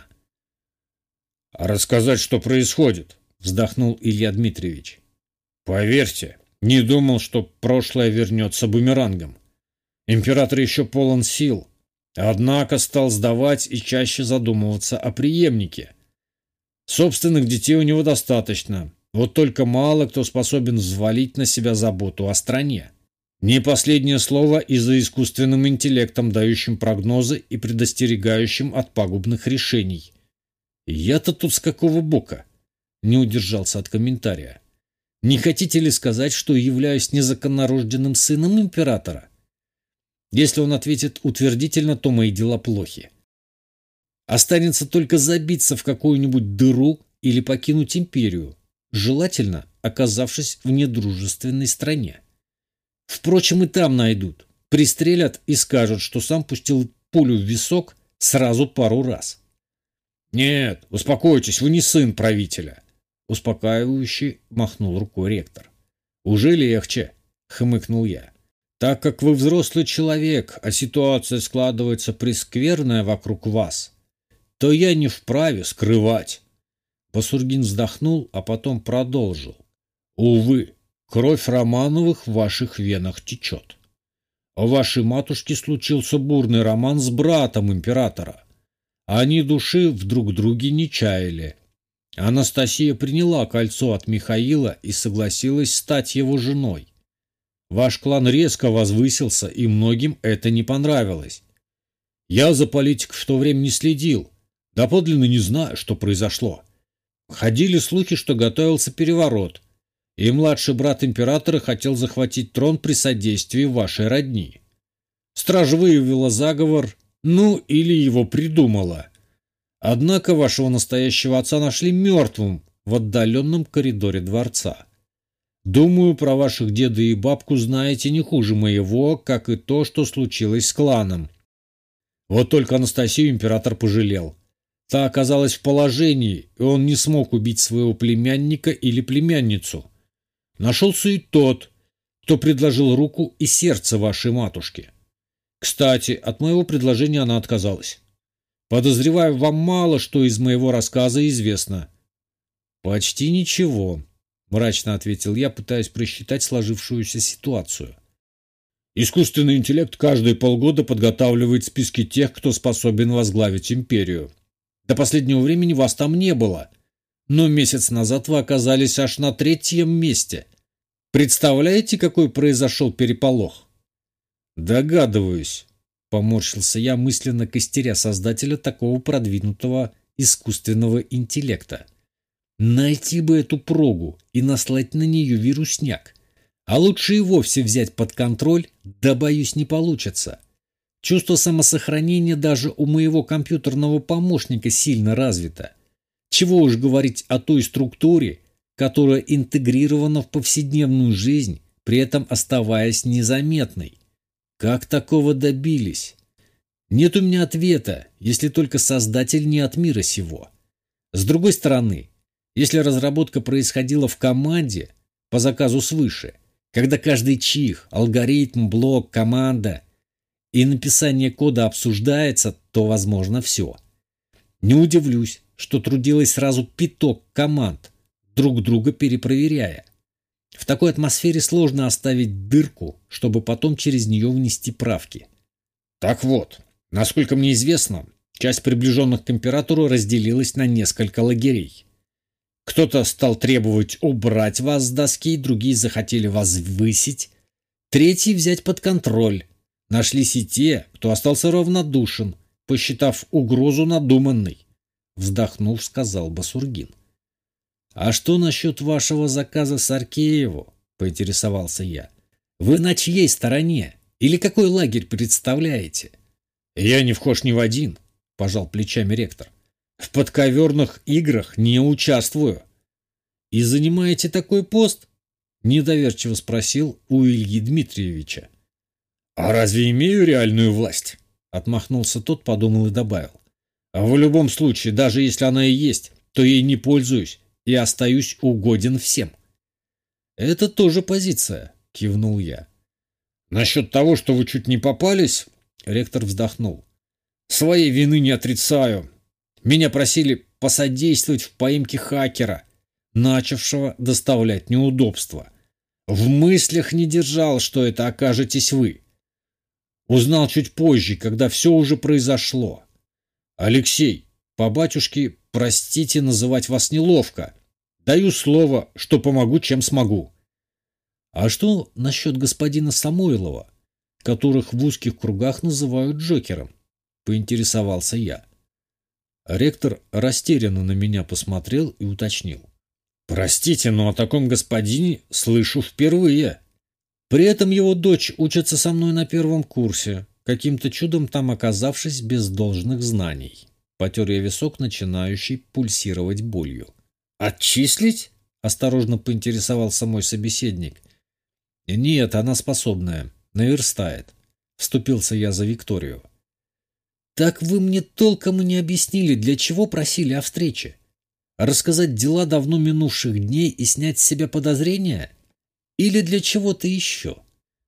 Speaker 2: «А рассказать, что происходит?» — вздохнул Илья Дмитриевич. «Поверьте, не думал, что прошлое вернется бумерангом. Император еще полон сил, однако стал сдавать и чаще задумываться о преемнике. Собственных детей у него достаточно, вот только мало кто способен взвалить на себя заботу о стране. Не последнее слово и за искусственным интеллектом, дающим прогнозы и предостерегающим от пагубных решений. Я-то тут с какого бока?» — не удержался от комментария. «Не хотите ли сказать, что являюсь незаконнорожденным сыном императора?» Если он ответит утвердительно, то мои дела плохи. Останется только забиться в какую-нибудь дыру или покинуть империю, желательно оказавшись в недружественной стране. Впрочем, и там найдут, пристрелят и скажут, что сам пустил пулю в висок сразу пару раз. «Нет, успокойтесь, вы не сын правителя», — успокаивающе махнул рукой ректор. «Уже легче», — хмыкнул я. «Так как вы взрослый человек, а ситуация складывается прескверная вокруг вас, то я не вправе скрывать». Басургин вздохнул, а потом продолжил. «Увы, кровь Романовых в ваших венах течет. У вашей матушки случился бурный роман с братом императора. Они души в друг друге не чаяли. Анастасия приняла кольцо от Михаила и согласилась стать его женой. Ваш клан резко возвысился, и многим это не понравилось. Я за политикой в то время не следил, доподлинно не знаю, что произошло. Ходили слухи, что готовился переворот, и младший брат императора хотел захватить трон при содействии вашей родни.
Speaker 1: Стража выявила заговор, ну или его придумала. Однако вашего настоящего отца нашли мертвым в отдаленном коридоре дворца. Думаю, про ваших деда и бабку знаете не хуже моего, как и то, что случилось с кланом. Вот только Анастасию император пожалел. Та оказалась в положении, и он не смог убить своего племянника или племянницу. Нашелся и тот, кто предложил руку и сердце вашей матушке. Кстати, от моего предложения она отказалась. Подозреваю, вам мало что из моего рассказа известно. Почти ничего, мрачно ответил я, пытаясь просчитать сложившуюся ситуацию. Искусственный интеллект каждые полгода подготавливает списки тех, кто способен возглавить империю. До последнего времени вас там не было, но месяц назад вы оказались аж на 3-м месте. Представляете, какой произошел переполох? Догадываюсь, поморщился я, мысленно костеря создателя такого продвинутого искусственного интеллекта. Найти бы эту прогу и наслать на нее вирусняк. А лучше и вовсе взять под контроль, да, боюсь, не получится. Чувство самосохранения даже у моего компьютерного помощника сильно развито. Чего уж говорить о той структуре, которая интегрирована в повседневную жизнь, при этом оставаясь незаметной. Как такого добились? Нет у меня ответа, если только создатель не от мира сего. С другой стороны, если разработка происходила в команде по заказу свыше, когда каждый чих, алгоритм, блок, команда и написание кода обсуждается, то возможно все. Не удивлюсь, что трудилось сразу пяток команд, друг друга перепроверяя. В такой атмосфере сложно оставить дырку, чтобы потом через нее внести правки. Так вот, насколько мне известно, часть приближенных к императору разделилась на несколько лагерей. Кто-то стал требовать убрать вас с доски, другие захотели возвысить, третьи взять под контроль. Нашлись и те, кто остался равнодушен, посчитав угрозу надуманной. Вздохнув, сказал Басургин. «А что насчет вашего заказа с Аркееву?» – поинтересовался я. «Вы на чьей стороне? Или какой лагерь представляете?» «Я не вхож ни в один», – пожал плечами ректор. «В подковерных играх не участвую». «И занимаете такой пост?» – недоверчиво спросил у Ильи Дмитриевича. «А разве имею реальную власть?» – отмахнулся тот, подумал и добавил. «А в любом случае, даже если она и есть, то ей не пользуюсь и остаюсь угоден всем». «Это тоже позиция», – кивнул я. «Насчет того, что вы чуть не попались», – ректор вздохнул. «Своей вины не отрицаю. Меня просили посодействовать в поимке хакера, начавшего доставлять неудобства. В мыслях не держал, что это окажетесь вы. Узнал чуть позже, когда все уже произошло. Алексей, по батюшке, простите, называть вас неловко. Даю слово, что помогу, чем смогу». «А что насчет господина Самойлова, которых в узких кругах называют Джокером?» – поинтересовался я. Ректор растерянно на меня посмотрел и уточнил. «Простите, но о таком господине слышу впервые. При этом его дочь учится со мной на 1-м курсе, каким-то чудом там оказавшись без должных знаний». Потер я висок, начинающий пульсировать болью. «Отчислить?» – осторожно поинтересовался мой собеседник. «Нет, она способная, наверстает», – вступился я за Викторию. «Так вы мне толком и не объяснили, для чего просили о встрече? Рассказать дела давно минувших дней и снять с себя подозрения? Или для чего-то еще?»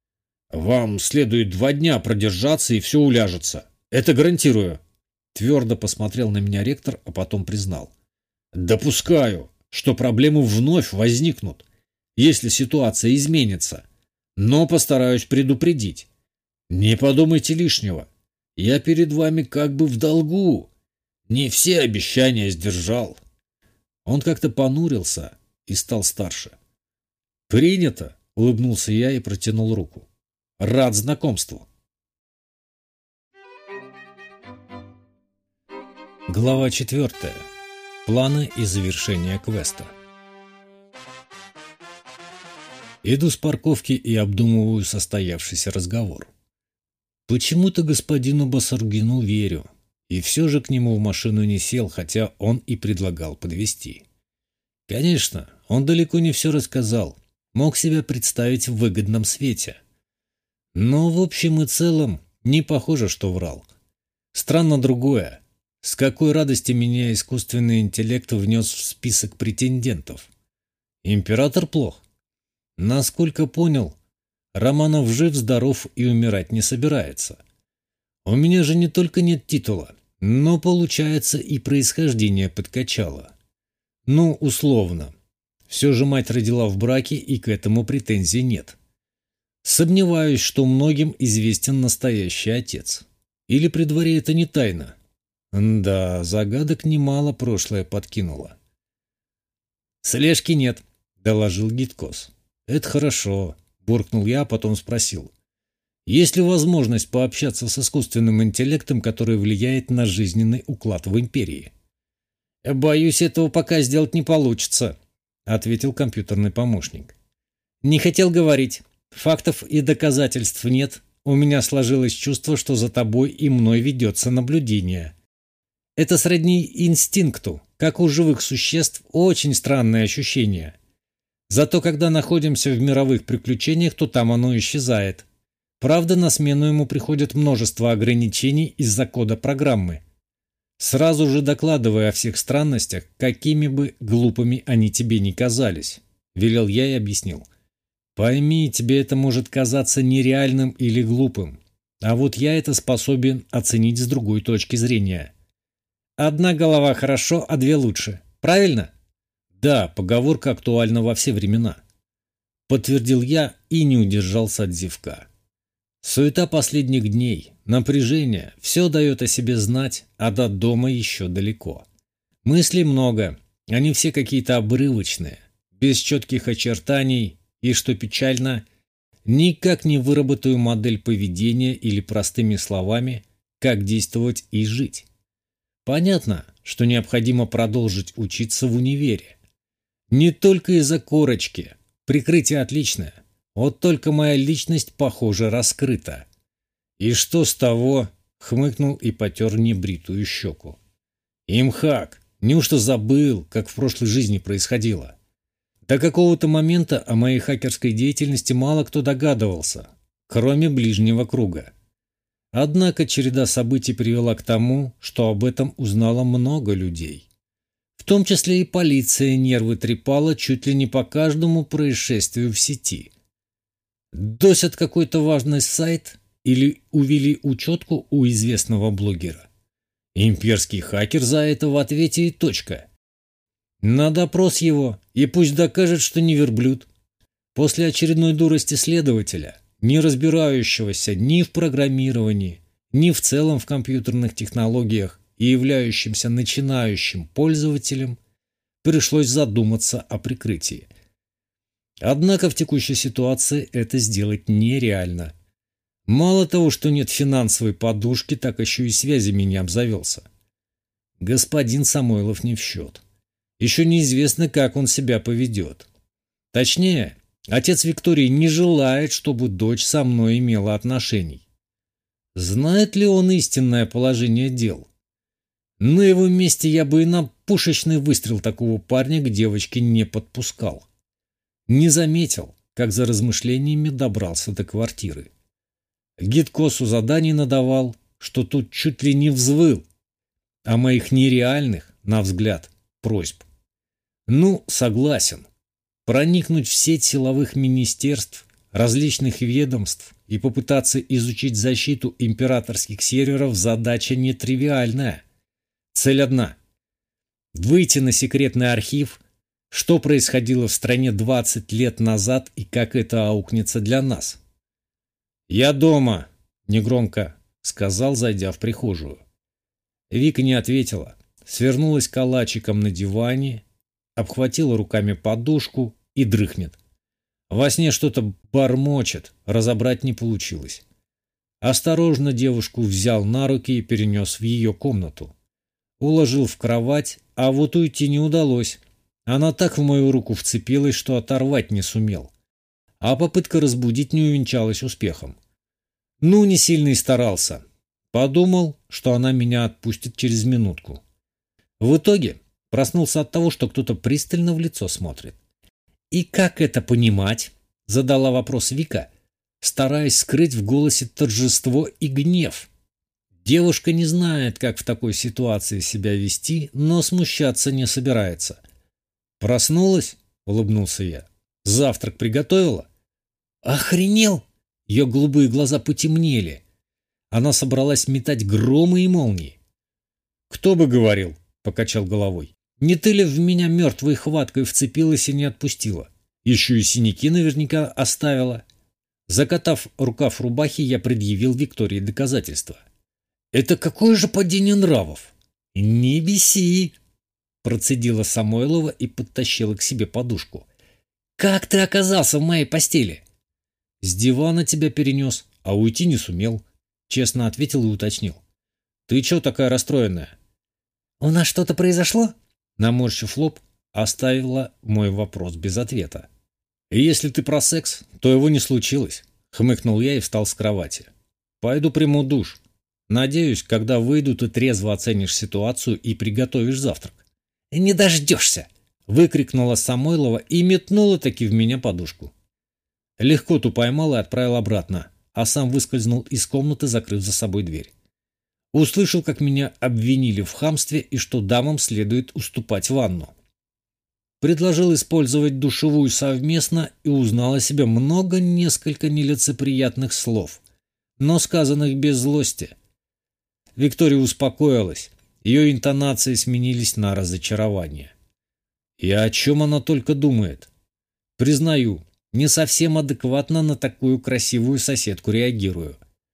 Speaker 1: «Вам следует 2 дня продержаться, и все уляжется. Это гарантирую», – твердо посмотрел на меня ректор, а потом признал. «Допускаю, что проблемы вновь возникнут, если ситуация изменится, но постараюсь предупредить. Не подумайте лишнего. Я перед вами как бы в долгу. Не все обещания сдержал». Он как-то понурился и стал старше. «Принято», — улыбнулся я и протянул руку. «Рад знакомству». Глава 4. Планы и завершение квеста. Иду с парковки и обдумываю состоявшийся разговор.
Speaker 2: Почему-то господину Басаргину верю. И все же к нему в машину не сел, хотя он и предлагал подвезти. Конечно, он далеко не все рассказал, мог себя представить в выгодном свете. Но в общем и целом не похоже, что врал. Странно другое. С какой радости меня искусственный интеллект внес в список претендентов? Император плох? Насколько понял, Романов жив, здоров и умирать не собирается. У меня же не только нет титула, но, получается, и происхождение подкачало. Ну, условно. Все же мать родила в браке, и к этому претензий нет. Сомневаюсь, что многим известен настоящий отец. Или при дворе это не тайна? Да, загадок немало прошлое подкинуло. «Слежки нет», — доложил Гидкос. «Это хорошо», — буркнул я, а потом спросил. «Есть ли возможность пообщаться с искусственным интеллектом, который влияет на жизненный уклад в империи?» «Боюсь, этого пока сделать не получится», — ответил компьютерный помощник. «Не хотел говорить. Фактов и доказательств нет. У меня сложилось чувство, что за тобой и мной ведется наблюдение. Это сродни инстинкту, как у живых существ, очень странное ощущение. Зато когда находимся в мировых приключениях, то там оно исчезает. Правда, на смену ему приходит множество ограничений из-за кода программы. Сразу же докладывая о всех странностях, какими бы глупыми они тебе ни казались», — велел я и объяснил. «Пойми, тебе это может казаться нереальным или глупым, а вот я это способен оценить с другой точки зрения. Одна голова хорошо, а две лучше. Правильно?» «Да, поговорка актуальна во все времена», — подтвердил я и не удержался от зевка. Суета последних дней, напряжение, все дает о себе знать, а до дома еще далеко. Мыслей много, они все какие-то обрывочные, без четких очертаний и, что печально, никак не выработаю модель поведения или простыми словами, как действовать и жить. Понятно, что необходимо продолжить учиться в универе. Не только из-за корочки, прикрытие отличное. Вот только моя личность, похоже, раскрыта. «И что с того?» — хмыкнул и потер небритую щеку. «Имхак, неужто забыл, как в прошлой жизни происходило? До какого-то момента о моей хакерской деятельности мало кто догадывался, кроме ближнего круга. Однако череда событий привела к тому, что об этом узнало много людей. В том числе и полиция нервы трепала чуть ли не по каждому происшествию в сети. Досят какой-то важный сайт или увели учетку у известного блогера. Имперский хакер за это в ответе и точка. На допрос его, и пусть докажет, что не верблюд. После очередной дурости следователя, не разбирающегося ни в программировании, ни в целом в компьютерных технологиях и являющимся начинающим пользователем, пришлось задуматься о прикрытии. Однако в текущей ситуации это сделать нереально. Мало того, что нет финансовой подушки, так еще и связями не обзавелся. Господин Самойлов не в счет. Еще неизвестно, как он себя поведет. Точнее, отец Виктории не желает, чтобы дочь со мной имела отношений. Знает ли он истинное положение дел? На его месте я бы и на пушечный выстрел такого парня к девочке не подпускал. Не заметил, как за размышлениями добрался до квартиры. Гидкосу заданий надавал, что тут чуть ли не взвыл о моих нереальных, на взгляд, просьб. Ну, согласен. Проникнуть в сеть силовых министерств, различных ведомств и попытаться изучить защиту императорских серверов задача нетривиальная. Цель одна – выйти на секретный архив, что происходило в стране 20 лет назад и как это аукнется для нас. «Я дома», – негромко сказал, зайдя в прихожую. Вика не ответила, свернулась калачиком на диване, обхватила руками подушку и дрыхнет. Во сне что-то бормочет, разобрать не получилось. Осторожно девушку взял на руки и перенес в ее комнату. Уложил в кровать, а вот уйти не удалось. Она так в мою руку вцепилась, что оторвать не сумел. А попытка разбудить не увенчалась успехом.
Speaker 1: Ну, не сильно и старался. Подумал, что она меня отпустит через минутку. В итоге проснулся от того, что кто-то пристально в лицо смотрит. «И как это понимать?» — задала вопрос Вика, стараясь скрыть в голосе торжество и гнев. Девушка не знает, как в такой ситуации себя вести, но смущаться не собирается. «Проснулась?» — улыбнулся я. «Завтрак приготовила?» «Охренел!» Ее голубые глаза потемнели. Она собралась метать громы и молнии. «Кто бы говорил?» — покачал головой. «Не ты ли в меня мертвой хваткой вцепилась и не отпустила? Еще и синяки наверняка оставила». Закатав рукав рубахи, я предъявил Виктории доказательства. «Это какое же падение нравов?» «Не беси!» — процедила Самойлова и подтащила к себе подушку. «Как ты оказался в моей постели?» «С дивана тебя перенес, а уйти не сумел», — честно ответил и уточнил. «Ты чё такая расстроенная?» «У нас что-то произошло?» Наморщив лоб, оставила мой вопрос без ответа. «И если ты про секс, то его не случилось», — хмыкнул я и встал с кровати. «Пойду приму душ. Надеюсь, когда выйду, ты трезво оценишь ситуацию и приготовишь завтрак». «Не дождешься!» — выкрикнула Самойлова и метнула-таки в меня подушку. Легко ту поймал и отправил обратно, а сам выскользнул из комнаты, закрыв за собой дверь. Услышал, как меня обвинили в хамстве и что дамам следует уступать ванну. Предложил использовать душевую совместно и узнал о себе несколько нелицеприятных слов, но сказанных без злости. Виктория успокоилась, ее интонации сменились на разочарование. И о чем она только думает? Признаю, не совсем адекватно на такую красивую соседку реагирую.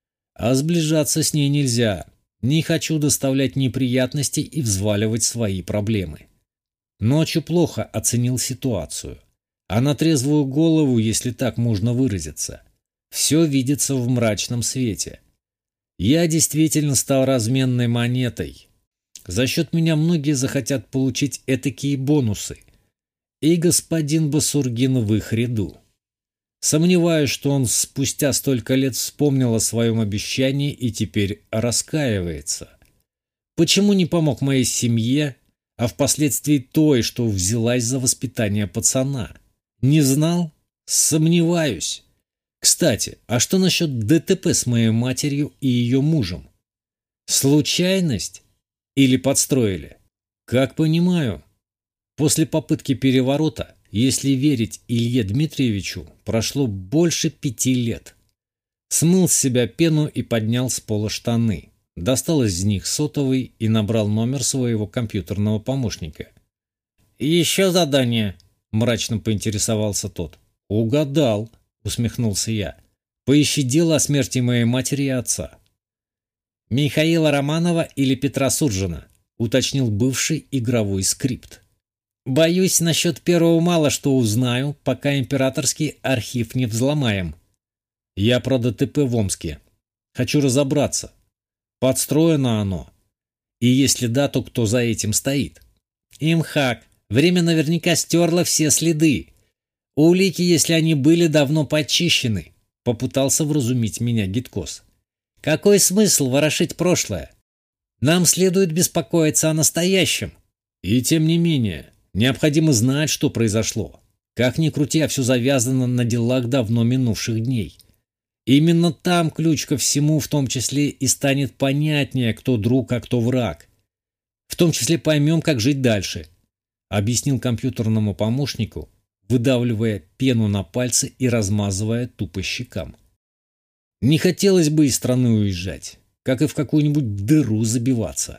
Speaker 1: А сближаться с ней нельзя. Не хочу доставлять неприятностей и взваливать свои проблемы. Ночью плохо оценил ситуацию. А на трезвую голову, если так можно выразиться, все видится в мрачном свете. Я действительно стал разменной монетой. За счет меня многие захотят получить этакие бонусы. И господин Басургин в их ряду. Сомневаюсь, что он спустя столько лет вспомнил о своем обещании и теперь раскаивается. Почему не помог моей семье, а впоследствии той, что взялась за воспитание пацана? Не знал? Сомневаюсь. Кстати, а что насчет ДТП с моей матерью и ее мужем? Случайность? Или подстроили? Как понимаю, после попытки переворота, если верить Илье Дмитриевичу, прошло больше 5 лет. Смыл с себя пену и поднял с пола штаны. Достал из них сотовый и набрал номер своего компьютерного помощника. «Еще задание?» – мрачно поинтересовался тот. «Угадал», – усмехнулся я. «Поищи дело о смерти моей матери и отца». «Михаила Романова или Петра Суржина?» – уточнил бывший игровой скрипт. «Боюсь, насчет первого мало что узнаю, пока императорский архив не взломаем. Я про ДТП в Омске. Хочу разобраться, подстроено оно. И если да, то кто за этим стоит? Имхак, время наверняка стерло все следы. Улики, если они были, давно почищены», — попытался вразумить меня Гиткос. «Какой смысл ворошить прошлое? Нам следует беспокоиться о настоящем». «И тем не менее, необходимо знать, что произошло. Как ни крути, а все завязано на делах давно минувших дней. Именно там ключ ко всему, в том числе и станет понятнее, кто друг, а кто враг. В том числе поймем, как жить дальше», — объяснил компьютерному помощнику, выдавливая пену на пальцы и размазывая тупо щекам. «Не хотелось бы из страны уезжать, как и в какую-нибудь дыру забиваться.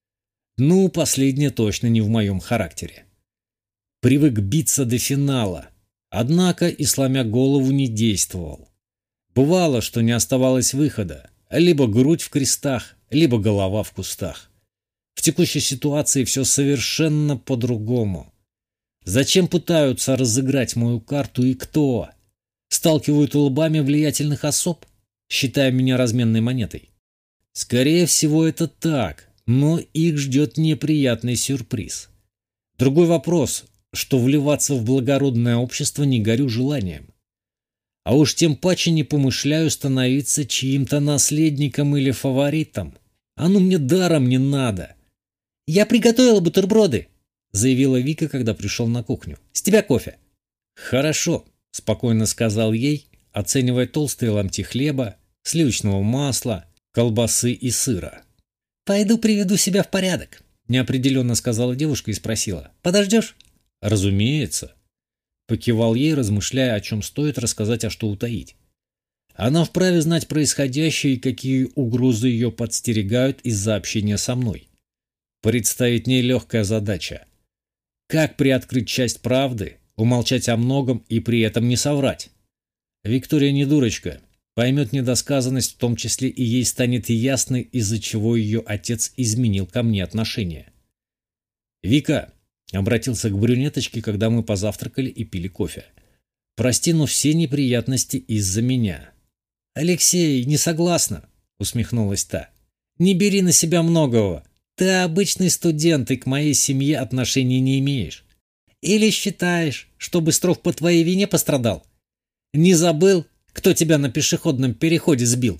Speaker 1: Ну, последнее точно не в моем характере. Привык биться до финала, однако и сломя голову не действовал. Бывало, что не оставалось выхода, либо грудь в крестах, либо голова в кустах. В текущей ситуации все совершенно по-другому. Зачем пытаются разыграть мою карту и кто? Сталкивают лбами влиятельных особ, считая меня разменной монетой? Скорее всего, это так, но их ждет неприятный сюрприз. Другой вопрос, что вливаться в благородное общество не горю желанием. А уж тем паче не помышляю становиться чьим-то наследником или фаворитом. Оно мне даром не надо.
Speaker 2: «Я приготовила бутерброды», — заявила Вика, когда пришел на кухню. «С тебя кофе».
Speaker 1: «Хорошо», — спокойно сказал ей, оценивая толстые ломти хлеба, сливочного масла, колбасы и сыра.
Speaker 2: «Пойду приведу себя в порядок», — неопределенно сказала девушка и спросила. «Подождешь?»
Speaker 1: «Разумеется», — покивал ей, размышляя, о чем стоит рассказать, а что утаить. Она вправе знать происходящее и какие угрозы ее подстерегают из-за общения со мной. Предстоит нелегкая задача. Как приоткрыть часть правды, умолчать о многом и при этом не соврать? Виктория не дурочка, поймет недосказанность, в том числе и ей станет ясно, из-за чего ее отец изменил ко мне отношение. «Вика», — обратился к брюнеточке, когда мы позавтракали и пили кофе, — «прости, но все неприятности из-за меня».
Speaker 2: «Алексей, не согласна», — усмехнулась та. «Не бери на себя многого. Ты обычный студент и к моей семье отношений не имеешь. Или считаешь, что Быстров по твоей вине пострадал? Не забыл, кто тебя на пешеходном переходе сбил?»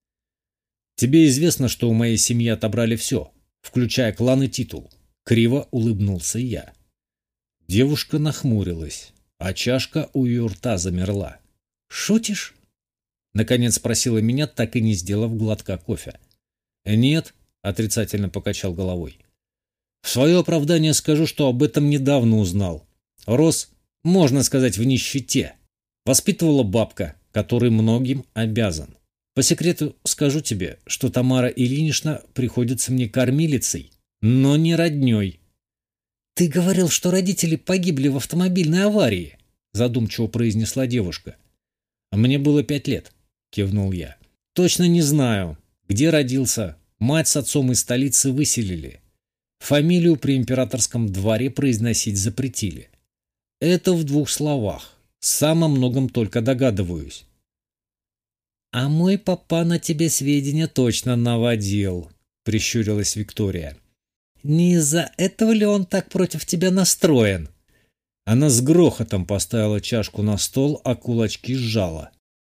Speaker 1: «Тебе известно, что у моей семьи отобрали все, включая клан и титул». Криво улыбнулся я. Девушка нахмурилась, а чашка у ее рта замерла.
Speaker 2: «Шутишь?»
Speaker 1: Наконец спросила меня, так и не сделав глотка кофе. «Нет», — отрицательно покачал головой. «В свое оправдание скажу, что об этом недавно узнал. Рос, можно сказать, в нищете. Воспитывала бабка, которой многим обязан. По секрету скажу тебе, что Тамара Ильинична приходится мне кормилицей, но не родней».
Speaker 2: «Ты говорил, что родители погибли в автомобильной аварии», — задумчиво произнесла девушка.
Speaker 1: «Мне было 5 лет», — кивнул я. «Точно не знаю, где родился. Мать с отцом из столицы выселили. Фамилию при императорском дворе произносить запретили. Это в 2 словах. Сам о многом только догадываюсь».
Speaker 2: «А мой папа на тебе сведения точно наводил», — прищурилась Виктория. «Не из-за этого ли он так против тебя настроен?»
Speaker 1: Она с грохотом поставила чашку на стол, а кулачки сжала.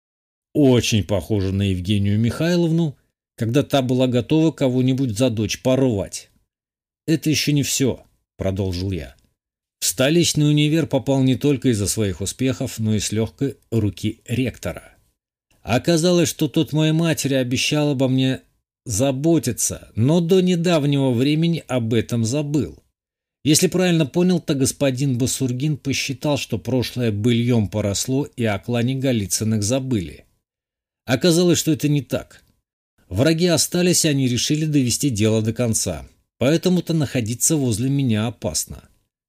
Speaker 1: Очень похоже на Евгению Михайловну, когда та была готова кого-нибудь за дочь порвать. «Это еще не все», — продолжил я. «В столичный универ попал не только из-за своих успехов, но и с легкой руки ректора. Оказалось, что тот моей матери обещал обо мне заботиться, но до недавнего времени об этом забыл. Если правильно понял, то господин Басургин посчитал, что прошлое быльем поросло и о клане Голицыных забыли. Оказалось, что это не так. Враги остались, и они решили довести дело до конца. Поэтому-то находиться возле меня опасно».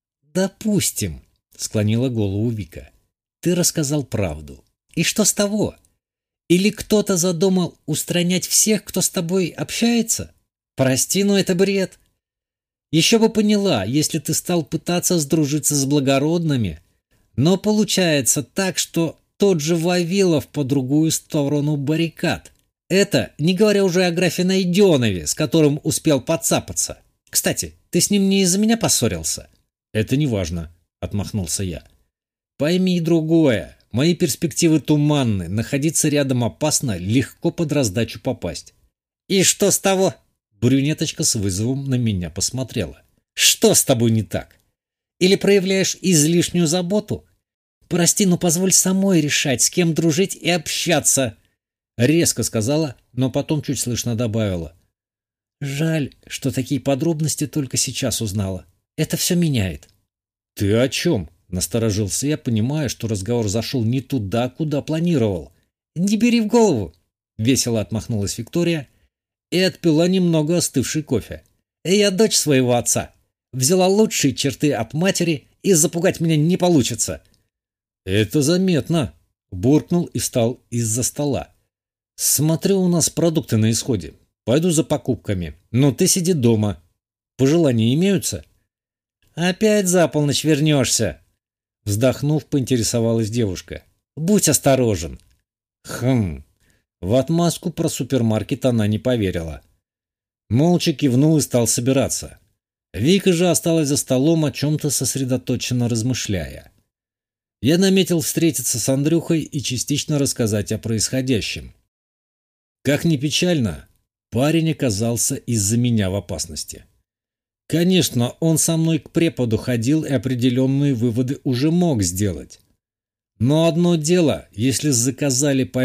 Speaker 2: «Допустим», — склонила голову Вика. «Ты рассказал правду. И что с того? Или кто-то задумал устранять всех, кто с тобой общается? Прости, но это бред. Еще бы поняла, если ты стал пытаться сдружиться с благородными. Но получается так, что тот же Вавилов по другую сторону баррикад. Это не говоря уже о графе Найденове, с которым успел подцапаться. Кстати, ты с ним не из-за меня поссорился?»
Speaker 1: «Это не важно», — отмахнулся я. «Пойми другое. Мои перспективы туманны. Находиться рядом опасно, легко под раздачу попасть».
Speaker 2: «И что с того?»
Speaker 1: Брюнеточка с вызовом на меня посмотрела.
Speaker 2: «Что с тобой не так? Или проявляешь излишнюю заботу? Прости, но позволь самой решать, с кем дружить и общаться», — резко сказала, но потом чуть слышно добавила. «Жаль, что такие подробности только сейчас узнала. Это все меняет».
Speaker 1: «Ты о чем?» — насторожился я, понимая, что разговор зашел не туда, куда планировал.
Speaker 2: «Не бери в голову»,
Speaker 1: — весело отмахнулась Виктория и отпила немного остывший кофе.
Speaker 2: «Я дочь своего отца. Взяла лучшие черты от матери, и запугать меня не получится».
Speaker 1: «Это заметно», — буркнул и встал из-за стола. «Смотрю, у нас продукты на исходе. Пойду за покупками. Но ты сиди дома. Пожелания имеются?»
Speaker 2: «Опять за полночь вернешься?»
Speaker 1: Вздохнув, поинтересовалась девушка.
Speaker 2: «Будь осторожен».
Speaker 1: В отмазку про супермаркет она не поверила. Молча кивнул и стал собираться. Вика же осталась за столом, о чем-то сосредоточенно размышляя.
Speaker 2: Я наметил встретиться с Андрюхой и частично рассказать о происходящем. Как ни печально, парень оказался из-за меня в опасности. Конечно, он со мной к преподу ходил и определенные выводы уже мог сделать. Но одно дело, если заказали поймать